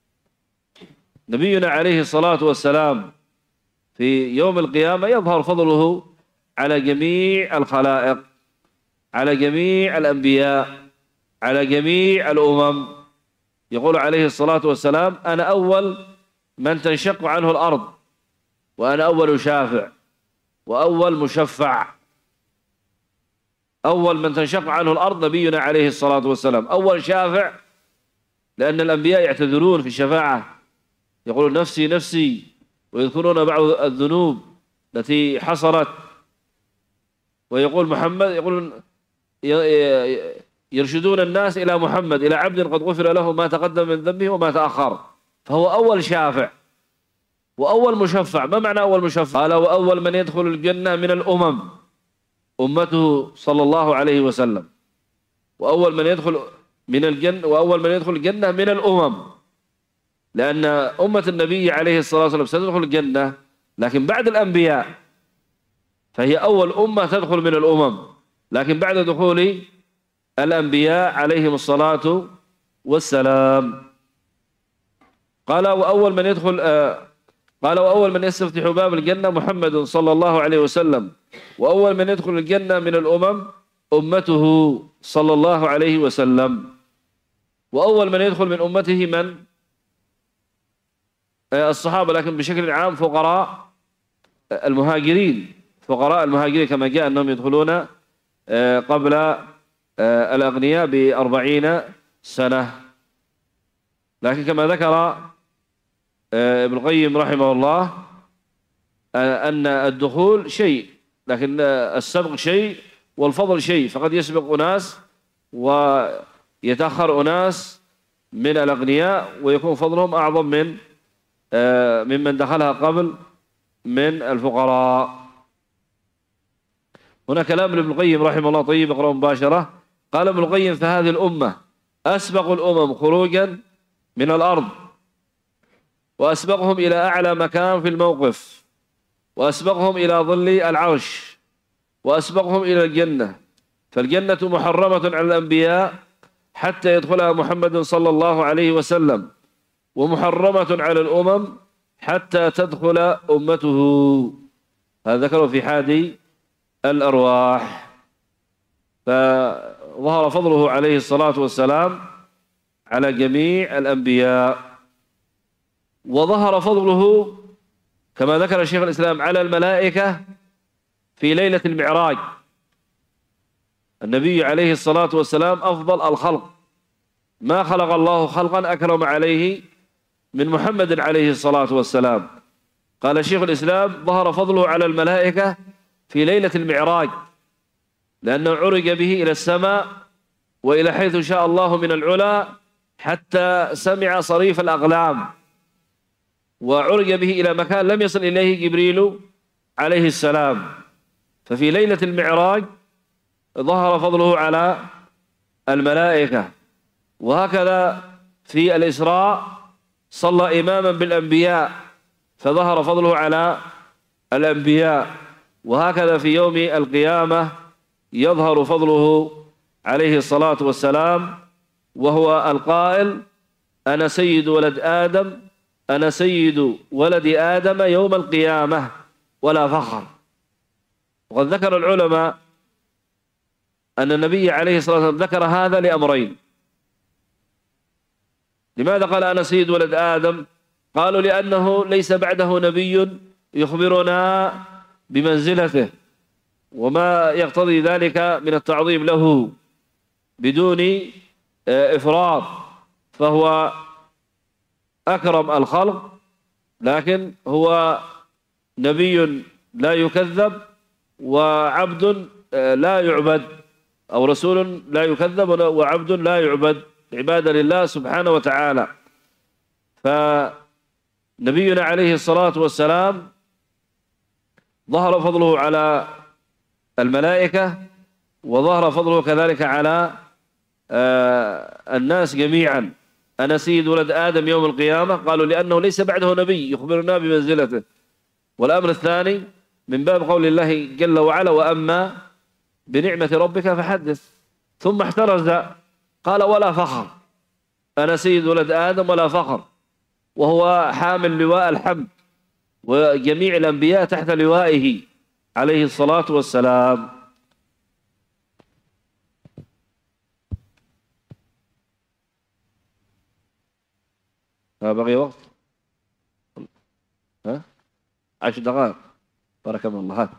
نبينا عليه الصلاة والسلام في يوم القيامة يظهر فضله على جميع الخلائق، على جميع الأنبياء، على جميع الأمم. يقول عليه الصلاة والسلام: أنا أول من تنشق عنه الأرض، وأنا أول شافع وأول مشفع. أول من تنشق عنه الأرض نبينا عليه الصلاة والسلام، أول شافع، لأن الأنبياء يعتذرون في الشفاعة، يقولون نفسي نفسي، ويذكرون بعض الذنوب التي حصلت. ويقول محمد، يقولون يرشدون الناس إلى محمد، إلى عبد قد غفر له ما تقدم من ذنبه وما تأخر. فهو أول شافع وأول مشفع. ما معنى أول مشفع؟ قال: وأول من يدخل الجنة من الأمم أمته صلى الله عليه وسلم. وأول من يدخل من الجنة وأول من يدخل الجنة من الأمم، لأن أمة النبي عليه الصلاة والسلام ستدخل الجنة، لكن بعد الأنبياء، فهي أول أمة تدخل من الأمم، لكن بعد دخول الأنبياء عليهم الصلاة والسلام. قال: وأول من يدخل آه قال: وأول من يستفتح باب الجنة محمد صلى الله عليه وسلم، وأول من يدخل الجنة من الأمم أمته صلى الله عليه وسلم. وأول من يدخل من أمته من؟ آه الصحابة، لكن بشكل عام فقراء المهاجرين، فقراء المهاجرين، كما جاء أنهم يدخلون آه قبل آه الأغنياء بأربعين سنة. لكن كما ذكر ابن القيم رحمه الله أن الدخول شيء، لكن السبق شيء والفضل شيء. فقد يسبق أناس ويتأخر أناس من الأغنياء، ويكون فضلهم أعظم من ممن دخلها قبل من الفقراء. هنا كلام ابن القيم رحمه الله طيب، اقرأ مباشرة. قال ابن القيم: فهذه الأمة أسبق الأمم خروجا من الأرض، وأسبقهم إلى أعلى مكان في الموقف، وأسبقهم إلى ظل العرش، وأسبقهم إلى الجنة. فالجنة محرمة على الأنبياء حتى يدخلها محمد صلى الله عليه وسلم، ومحرمة على الأمم حتى تدخل أمته. هذا ذكره في حادي الأرواح. فظهر فضله عليه الصلاة والسلام على جميع الأنبياء، وظهر فضله كما ذكر شيخ الإسلام على الملائكة في ليلة المعراج، النبي عليه الصلاة والسلام أفضل الخلق، ما خلق الله خلقا أكرم عليه من محمد عليه الصلاة والسلام. قال شيخ الإسلام: ظهر فضله على الملائكة في ليلة المعراج، لأنه عرج به إلى السماء وإلى حيث شاء الله من العلا حتى سمع صريف الأقلام، وعرج به إلى مكان لم يصل إليه جبريل عليه السلام. ففي ليلة المعراج ظهر فضله على الملائكة. وهكذا في الإسراء صلى إماما بالأنبياء فظهر فضله على الأنبياء. وهكذا في يوم القيامة يظهر فضله عليه الصلاة والسلام، وهو القائل: أنا سيد ولد آدم، أنا سيد ولد آدم يوم القيامة ولا فخر. وقد ذكر العلماء أن النبي عليه الصلاة والسلام ذكر هذا لأمرين. لماذا قال أنا سيد ولد آدم؟ قالوا لأنه ليس بعده نبي يخبرنا بمنزلته وما يقتضي ذلك من التعظيم له بدون إفراط، فهو أكرم الخلق، لكن هو نبي لا يكذب وعبد لا يعبد، أو رسول لا يكذب وعبد لا يعبد، عبادة لله سبحانه وتعالى. فنبينا عليه الصلاة والسلام ظهر فضله على الملائكة، وظهر فضله كذلك على الناس جميعا. أنا سيد ولد آدم يوم القيامة، قالوا لأنه ليس بعده نبي يخبرنا بمنزلته. والأمر الثاني من باب قول الله جل وعلا: وأما بنعمة ربك فحدث. ثم احترز قال: ولا فخر، أنا سيد ولد آدم ولا فخر، وهو حامل لواء الحمد، وجميع الأنبياء تحت لوائه عليه الصلاة والسلام. ها بقي وقت؟ ها؟ عشر دقائق. بارك الله. هات.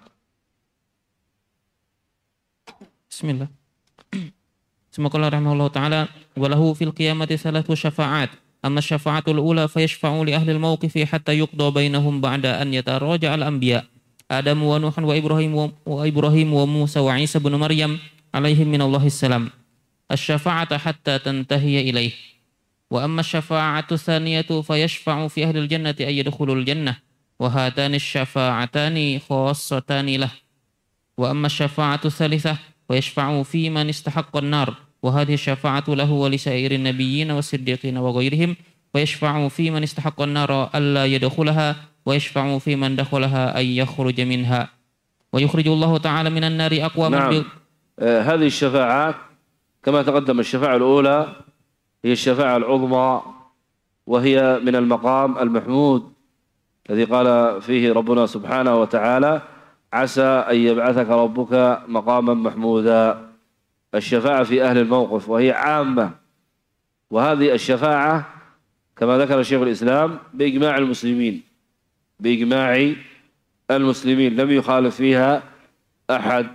بسم الله. ثم قال رحمه الله تعالى: وله في القيامة ثلاث شفاعات. أما الشفاعة الأولى فيشفع لأهل الموقف حتى يقضى بينهم بعد أن يتراجع الأنبياء آدم ونوح وإبراهيم وإبراهيم وموسى وعيسى بن مريم عليهم من الله السلام الشفاعة حتى تنتهي إليه. وأما الشفاعة الثانية فيشفع في أهل الجنة أن يدخلوا الجنة، وهاتان الشفاعتان خاصتان له. وأما الشفاعة الثالثة ويشفع في من استحق النار، وهذه الشفاعة له ولسائر النبيين والصديقين وغيرهم. ويشفع في من استحق النار ألا يدخلها، ويشفع في من دخلها أن يخرج منها، ويخرج الله تعالى من النار أقواما. نعم. آه هذه الشفاعات كما تقدم، الشفاعة الأولى هي الشفاعة العظمى، وهي من المقام المحمود الذي قال فيه ربنا سبحانه وتعالى: عسى أن يبعثك ربك مقاما محمودا. الشفاعة في أهل الموقف وهي عامة، وهذه الشفاعة كما ذكر شيخ الإسلام بإجماع المسلمين، بإجماع المسلمين لم يخالف فيها أحد.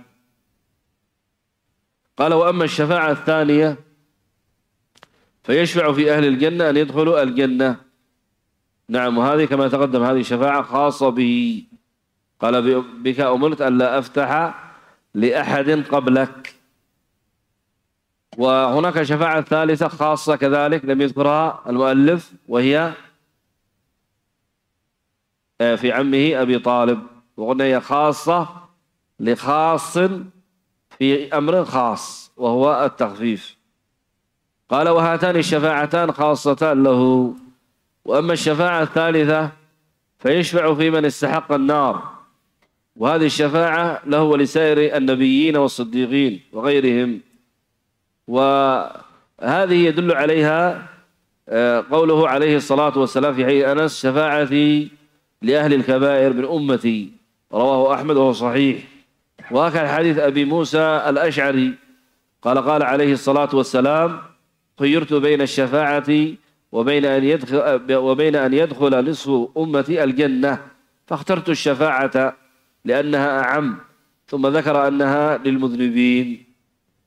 قال: وأما الشفاعة الثانية فيشفع في أهل الجنة أن يدخلوا الجنة. نعم، وهذه كما تقدم هذه شفاعة خاصة به. قال: بك أمرت ألا أفتح لأحد قبلك. وهناك شفاعة ثالثة خاصة كذلك لم يذكرها المؤلف، وهي في عمه أبي طالب، وقلنا هي خاصة لخاص في أمر خاص وهو التخفيف. قال: وهاتان الشفاعتان خاصتان له. وأما الشفاعة الثالثة فيشفع في من استحق النار، وهذه الشفاعة له ولسائر النبيين والصديقين وغيرهم. وهذه يدل عليها قوله عليه الصلاة والسلام في حديث أنس: شفاعتي لأهل الكبائر من أمتي، رواه أحمد وهو صحيح. وهكذا حديث أبي موسى الأشعري قال قال عليه الصلاة والسلام: خيرت بين الشفاعة وبين أن يدخل, وبين أن يدخل نصف أمتي الجنة، فاخترت الشفاعة لأنها أعم، ثم ذكر أنها للمذنبين.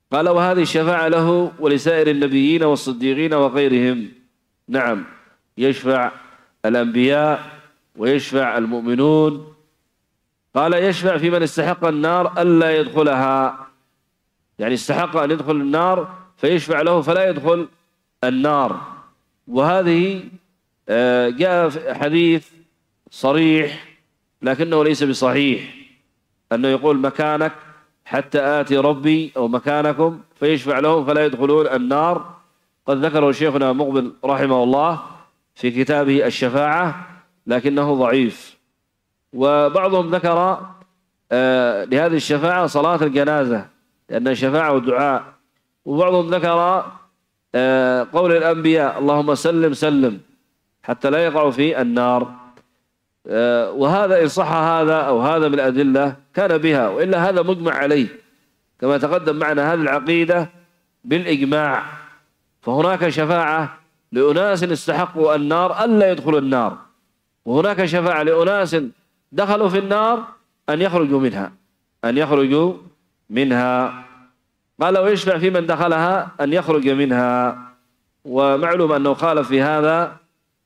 قال وهذه الشفاعة له ولسائر النبيين والصديقين وغيرهم. نعم، يشفع الأنبياء ويشفع المؤمنون. قال يشفع في من استحق النار ألا يدخلها، يعني استحق أن يدخل النار فيشفع له فلا يدخل النار. وهذه جاء في حديث صريح لكنه ليس بصحيح، أنه يقول مكانك حتى آتي ربي أو مكانكم، فيشفع لهم فلا يدخلون النار. قد ذكره شيخنا مقبل رحمه الله في كتابه الشفاعة لكنه ضعيف. وبعضهم ذكر آه لهذه الشفاعة صلاة الجنازة لأنها شفاعة ودعاء. وبعضهم ذكر آه قول الأنبياء اللهم سلم سلم حتى لا يقع في النار. آه وهذا إن صح هذا أو هذا من الأدلة كان بها، وإلا هذا مجمع عليه كما تقدم معنا هذه العقيدة بالإجماع. فهناك شفاعة لأناس استحقوا النار ألا يدخلوا النار، وهناك شفاعة لأناس دخلوا في النار أن يخرجوا منها أن يخرجوا منها. قال ويشفع في من دخلها أن يخرج منها. ومعلوم أنه خالف في هذا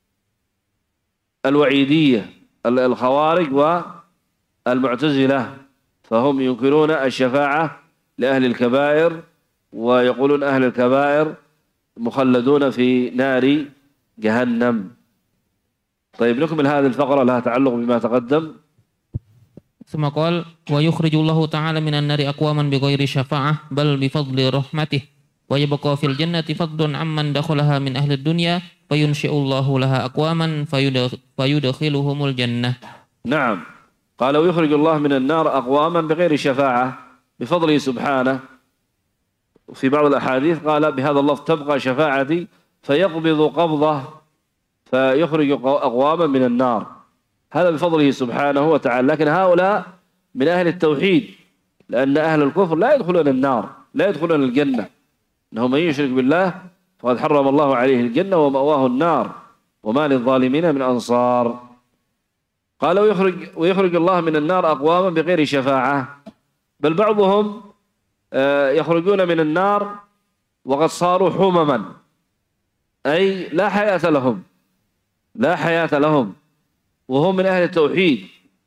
الوعيدية الخوارج والمعتزلة، فهم ينكرون الشفاعة لأهل الكبائر ويقولون أهل الكبائر مخلدون في نار جهنم. طيب نكمل هذه الفقرة لها تعلق بما تقدم. ثم قال ويخرج الله تعالى من النار أقواما بغير شفاعة بل بفضل رحمته ويبقى في الجنة فضل عمن دخلها من أهل الدنيا فينشئ الله لها أقواما فيدخلهم الجنة. نعم، قال ويخرج الله من النار أقواما بغير شفاعة بفضله سبحانه. في بعض الأحاديث قال بهذا اللفظ تبقى شفاعتي فيقبض قبضة فيخرج أقواما من النار، هذا بفضله سبحانه وتعالى. لكن هؤلاء من أهل التوحيد، لأن أهل الكفر لا يدخلون النار لا يدخلون الجنة، إنه من يشرك بالله فقد حرم الله عليه الجنة ومأواه النار وما للظالمين من أنصار. قال ويخرج, ويخرج الله من النار أقواما بغير شفاعة، بل بعضهم يخرجون من النار وقد صاروا حمما، أي لا حياة لهم لا حياة لهم وهم من أهل التوحيد.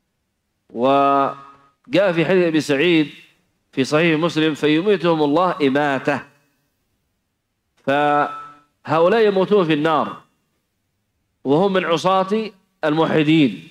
وجاء في حديث أبي سعيد في صحيح مسلم فيميتهم الله إماتة، فهؤلاء يموتون في النار وهم من عصاة الموحدين.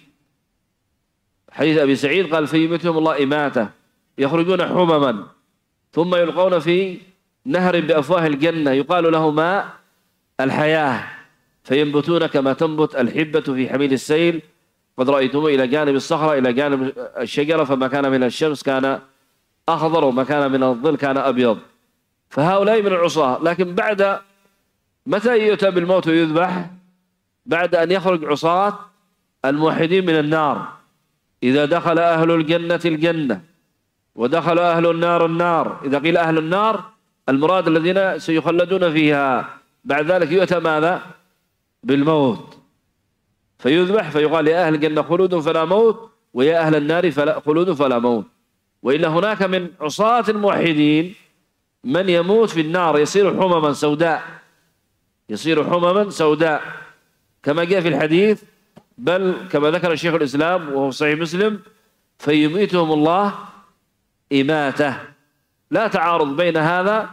حديث أبي سعيد قال فيميتهم الله إماتة، يخرجون حمما ثم يلقون في نهر بأفواه الجنة يقال له ماء الحياة، فينبتون كما تنبت الحبة في حميل السيل، قد رأيتم إلى جانب الصخرة إلى جانب الشجرة، فما كان من الشمس كان أخضر وما كان من الظل كان أبيض. فهؤلاء من العصاة. لكن بعد متى يؤتى بالموت ويذبح؟ بعد أن يخرج عصاة الموحدين من النار. إذا دخل أهل الجنة الجنة ودخل أهل النار النار، إذا قيل أهل النار المراد الذين سيخلدون فيها، بعد ذلك يؤتى ماذا؟ بالموت فيذبح فيقال يا أهل الجنة خلود فلا موت ويا أهل النار فلا خلود فلا موت. وإلا هناك من عصاة الموحدين من يموت في النار يصير حمما سوداء يصير حمما سوداء كما جاء في الحديث، بل كما ذكر الشيخ الإسلام وهو صحيح مسلم فيميتهم الله إماتة، لا تعارض بين هذا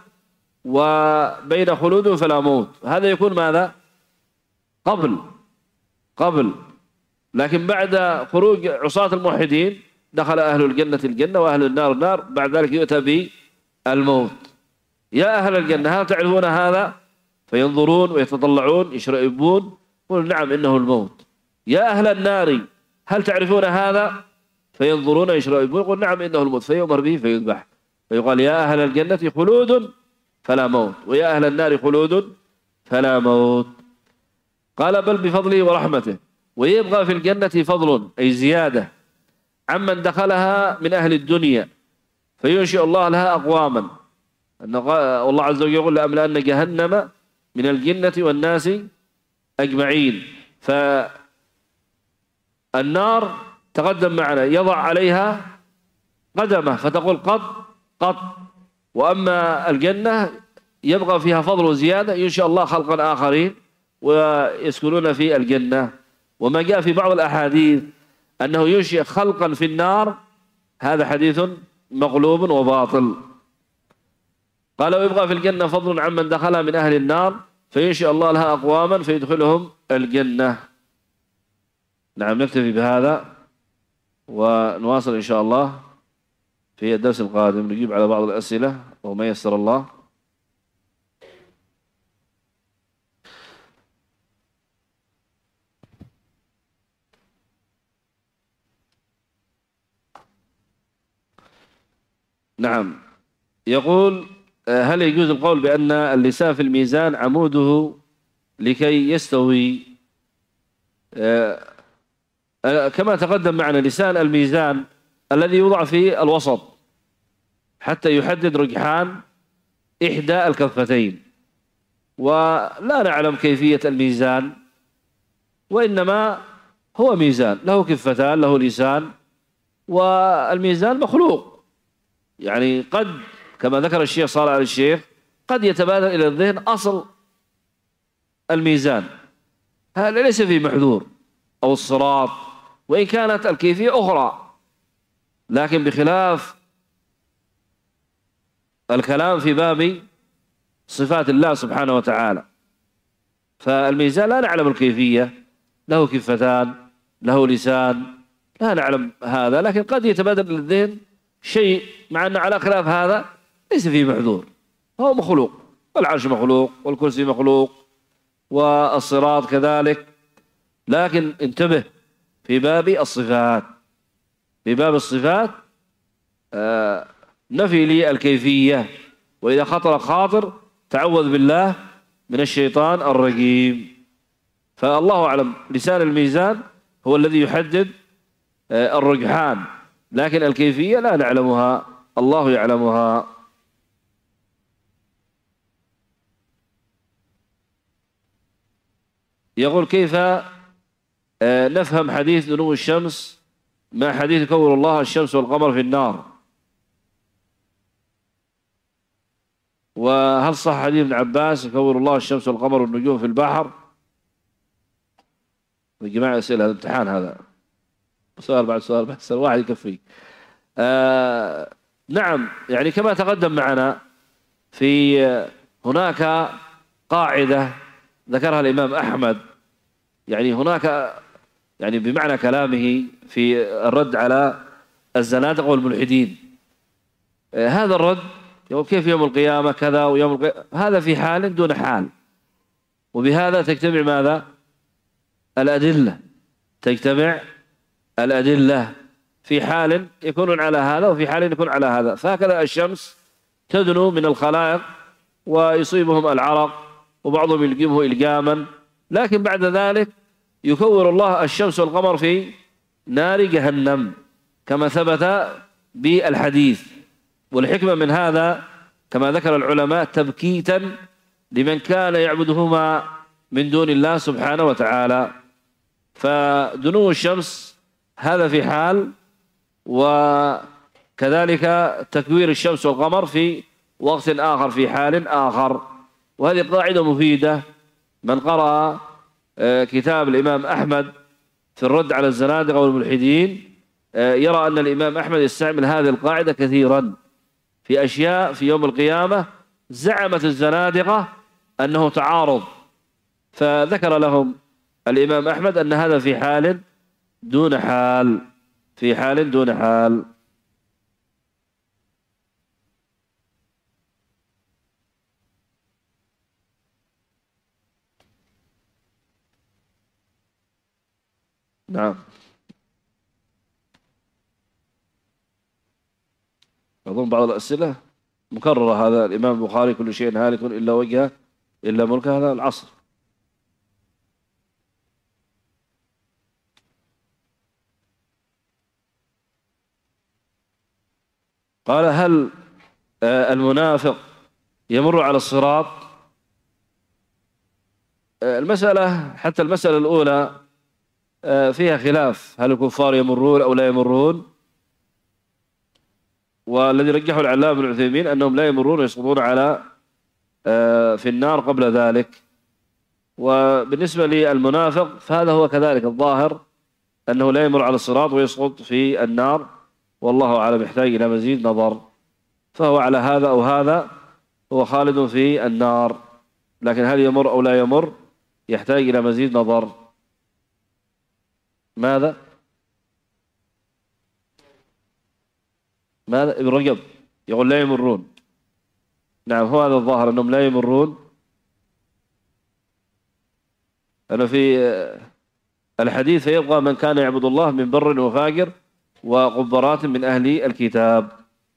وبين خلود فلا موت. هذا يكون ماذا؟ قبل قبل لكن بعد خروج عصاة الموحدين دخل أهل الجنة الجنة وأهل النار النار، بعد ذلك يؤتى بالموت. يا أهل الجنة هل تعرفون هذا؟ فينظرون ويتطلعون يشرئبون يقول نعم إنه الموت. يا أهل النار هل تعرفون هذا؟ فينظرون يشرئبون يقول نعم إنه الموت، فيؤمر به فيذبح فيقال يا أهل الجنة خلود فلا موت ويا أهل النار خلود فلا موت. قال بل بفضله ورحمته ويبقى في الجنة فضل أي زيادة عمن دخلها من أهل الدنيا فينشئ الله لها أقواما. والله عز وجل يقول لأملأن جهنم من الجنة والناس أجمعين. فالنار تقدم معنا يضع عليها قدمه فتقول قط قط، وأما الجنة يبقى فيها فضل وزيادة، ينشأ الله خلقا آخرين ويسكنون في الجنة. وما جاء في بعض الأحاديث أنه ينشئ خلقا في النار، هذا حديث مقلوب وباطل. قال ويبقى في الجنة فضل عمن دخلها من أهل النار، فينشئ الله لها أقواما فيدخلهم الجنة. نعم، نكتفي بهذا ونواصل إن شاء الله في الدرس القادم، نجيب على بعض الأسئلة وما يسر الله. نعم، يقول هل يجوز القول بأن اللسان في الميزان عموده لكي يستوي؟ كما تقدم معنا، لسان الميزان الذي يوضع في الوسط حتى يحدد رجحان إحدى الكفتين، ولا نعلم كيفية الميزان، وإنما هو ميزان له كفتان له لسان، والميزان مخلوق. يعني قد كما ذكر الشيخ صالح آل الشيخ قد يتبادر إلى الذهن أصل الميزان، هذا ليس فيه محذور، أو الصراط، وإن كانت الكيفية أخرى، لكن بخلاف الكلام في باب صفات الله سبحانه وتعالى. فالميزان لا نعلم الكيفية، له كفتان له لسان، لا نعلم هذا، لكن قد يتبادر إلى الذهن شيء، مع أن على خلاف هذا ليس فيه محذور، هو مخلوق، والعرش مخلوق والكرسي مخلوق والصراط كذلك. لكن انتبه في باب الصفات، في باب الصفات آه نفي لي الكيفية، وإذا خطر خاطر تعوذ بالله من الشيطان الرجيم. فالله أعلم، لسان الميزان هو الذي يحدد آه الرجحان، لكن الكيفية لا نعلمها، الله يعلمها. يقول كيف نفهم حديث دنو الشمس مع حديث كور الله الشمس والقمر في النار؟ وهل صح حديث ابن عباس كور الله الشمس والقمر والنجوم في البحر؟ يا جماعة أسئلة، هذا امتحان، هذا سؤال بعد سؤال بعد سؤال، واحد يكفي. آه نعم، يعني كما تقدم معنا، في هناك قاعدة ذكرها الإمام أحمد، يعني هناك يعني بمعنى كلامه في الرد على الزنادقة والملحدين، آه هذا الرد يقول كيف يوم القيامة كذا ويوم القيامة، هذا في حال دون حال، وبهذا تجتمع ماذا؟ الأدلة، تجتمع الأدلة، في حال يكون على هذا وفي حال يكون على هذا. فهكذا الشمس تدنو من الخلائق ويصيبهم العرق وبعضهم يلقمه إلقاما، لكن بعد ذلك يكور الله الشمس والقمر في نار جهنم كما ثبت بالحديث. والحكمة من هذا كما ذكر العلماء تبكيتا لمن كان يعبدهما من دون الله سبحانه وتعالى. فدنو الشمس هذا في حال، وكذلك تكوير الشمس والقمر في وقت آخر في حال آخر. وهذه قاعدة مفيدة، من قرأ كتاب الإمام أحمد في الرد على الزنادقة والملحدين يرى أن الإمام أحمد يستعمل هذه القاعدة كثيرا في أشياء في يوم القيامة زعمت الزنادقة أنه تعارض، فذكر لهم الإمام أحمد أن هذا في حال دون حال، في حال دون حال. نعم، أظن بعض الأسئلة مكررة. هذا الإمام البخاري كل شيء هالك إلا وجهه إلا ملكه، هذا العصر. قال هل المنافق يمر على الصراط؟ المسألة حتى المسألة الأولى فيها خلاف، هل الكفار يمرون أو لا يمرون؟ والذي رجحه العلامة ابن عثيمين أنهم لا يمرون ويسقطون على في النار قبل ذلك. وبالنسبة للمنافق فهذا هو كذلك الظاهر أنه لا يمر على الصراط ويسقط في النار، والله أعلم يحتاج إلى مزيد نظر. فهو على هذا أو هذا هو خالد في النار، لكن هل يمر أو لا يمر يحتاج إلى مزيد نظر. ماذا؟ ماذا؟ ابن رجب يقول لا يمرون. نعم هو هذا الظاهر أنهم لا يمرون، أنا في الحديث فيبقى من كان يعبد الله من بر وفاجر وقبرات من أهل الكتاب.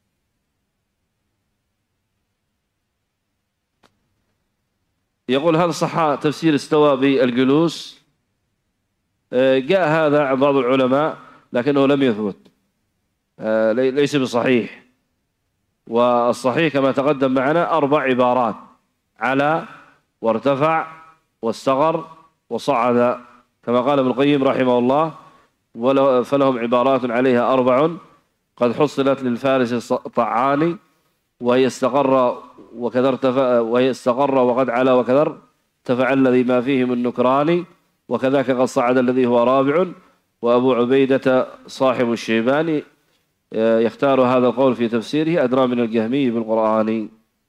يقول هل صح تفسير استوى بالجلوس؟ جاء هذا عن بعض العلماء لكنه لم يثبت، ليس بصحيح. والصحيح كما تقدم معنا أربع عبارات: على، وارتفع، واستغر، وصعد، كما قال ابن القيم رحمه الله: فلهم عبارات عليها أربع قد حصلت للفارس الطعاني، وهي استقر وكذا ارتفع، وهي استقر وقد علا وكذا ارتفع الذي ما فيه من نكران، وكذاك قد صعد الذي هو رابع. وأبو عبيدة صاحب الشيباني يختار هذا القول في تفسيره أدرى من الجهمي بالقرآن.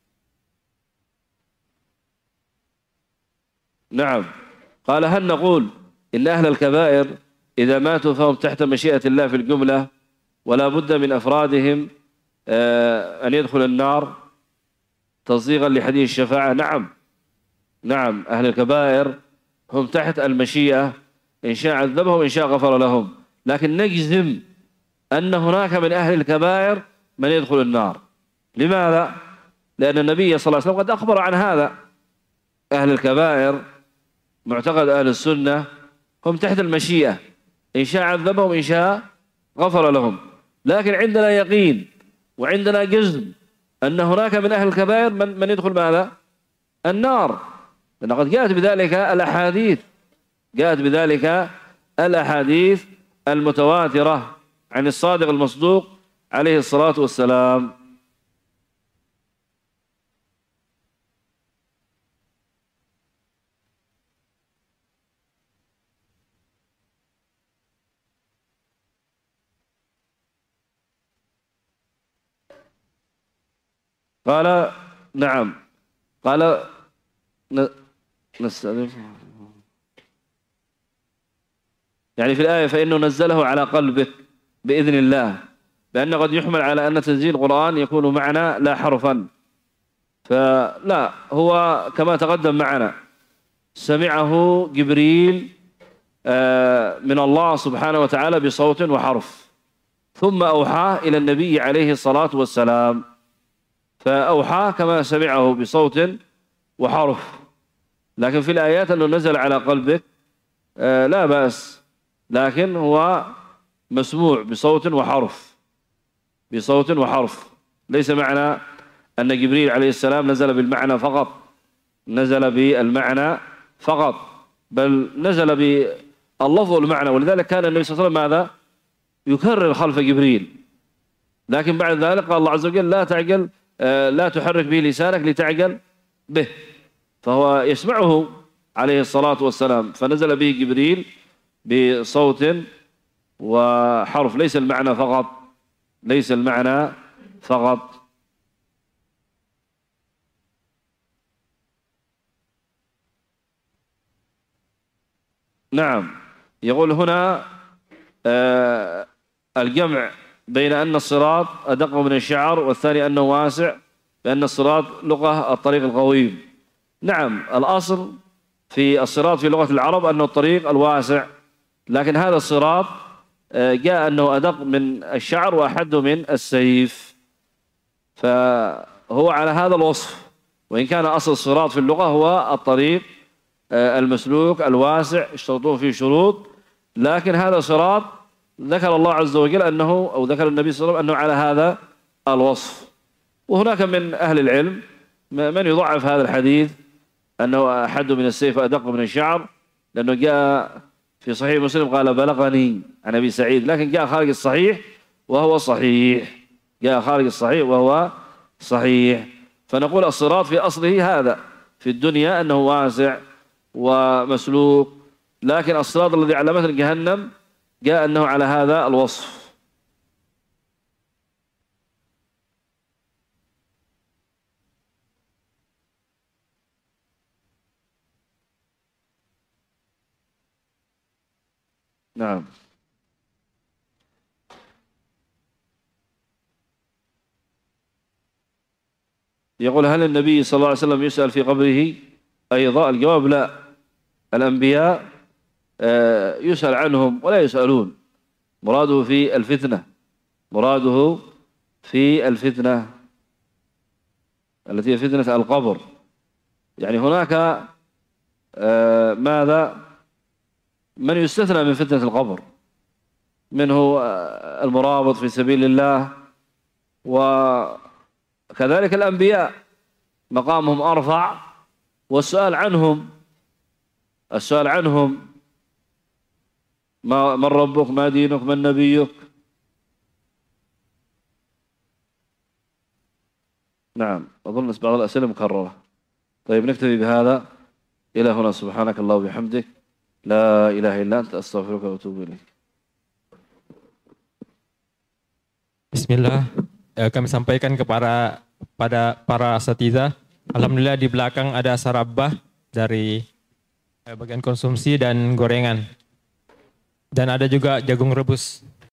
نعم. قال هل نقول إن أهل الكبائر إذا ماتوا فهم تحت مشيئة الله في الجملة ولا بد من أفرادهم أن يدخل النار تصديقا لحديث الشفاعة؟ نعم نعم أهل الكبائر هم تحت المشيئة، إن شاء عذبهم وإن شاء غفر لهم، لكن نجزم أن هناك من أهل الكبائر من يدخل النار. لماذا؟ لأن النبي صلى الله عليه وسلم قد أخبر عن هذا. أهل الكبائر معتقد أهل السنة هم تحت المشيئة، إن شاء عذبهم إن شاء غفر لهم، لكن عندنا يقين وعندنا جزم أن هناك من أهل الكبائر من, من يدخل ماذا؟ النار، لأن قد جاءت بذلك الأحاديث، جاءت بذلك الأحاديث المتواترة عن الصادق المصدوق عليه الصلاة والسلام. قال نعم. قال نستأذن يعني في الآية فإنه نزله على قلبك بإذن الله، لأنه قد يحمل على أن تنزيل القرآن يكون معنا لا حرفا، فلا، هو كما تقدم معنا سمعه جبريل من الله سبحانه وتعالى بصوت وحرف، ثم أوحاه إلى النبي عليه الصلاة والسلام، فأوحاه كما سمعه بصوت وحرف. لكن في الآيات أنه نزل على قلبك لا بأس، لكن هو مسموع بصوت وحرف، بصوت وحرف. ليس معنى أن جبريل عليه السلام نزل بالمعنى فقط، نزل بالمعنى فقط، بل نزل باللفظ والمعنى. ولذلك كان النبي صلى الله عليه وسلم ماذا؟ يكرر خلف جبريل، لكن بعد ذلك قال الله عز وجل لا تعجل، لا تحرك به لسانك لتعجل به، فهو يسمعه عليه الصلاة والسلام، فنزل به جبريل بصوت وحرف، ليس المعنى فقط، ليس المعنى فقط. نعم. يقول هنا آه الجمع بين أن الصراط أدق من الشعر والثاني أنه واسع، بأن الصراط لغة الطريق القويم. نعم، الأصل في الصراط في لغة العرب أنه الطريق الواسع، لكن هذا الصراط جاء أنه أدق من الشعر وأحد من السيف، فهو على هذا الوصف، وإن كان أصل الصراط في اللغة هو الطريق المسلوك الواسع اشترطوه فيه شروط، لكن هذا صراط ذكر الله عز وجل أنه، أو ذكر النبي صلى الله عليه وسلم أنه على هذا الوصف. وهناك من أهل العلم من يضعف هذا الحديث أنه أحد من السيف أدق من الشعر، لأنه جاء في صحيح مسلم قال بلغني عن أبي سعيد، لكن جاء خارج الصحيح وهو صحيح. جاء خارج الصحيح وهو صحيح. فنقول الصراط في أصله هذا في الدنيا أنه واسع ومسلوك، لكن الصراط الذي على مثل جهنم جاء أنه على هذا الوصف. نعم. يقول هل النبي صلى الله عليه وسلم يسأل في قبره أيضا؟ الجواب لا، الأنبياء يسأل عنهم ولا يسألون، مراده في الفتنة، مراده في الفتنة التي هي فتنة القبر. يعني هناك ماذا من يستثنى من فتنة القبر، منه المرابط في سبيل الله، وكذلك الأنبياء مقامهم أرفع، والسؤال عنهم السؤال عنهم ما من ربك، ما دينك، من نبيك. نعم، أظن بعض الأسئلة مكررة. طيب نكتفي بهذا إلى هنا. سبحانك الله وبحمدك، لا إله إلا أنت، أستغفرك وأتوب إليك. Bismillah, eh, kami sampaikan kepada pada para asatidzah. Alhamdulillah di belakang ada sarabah dari eh, bagian konsumsi dan gorengan. Dan ada juga jagung rebus.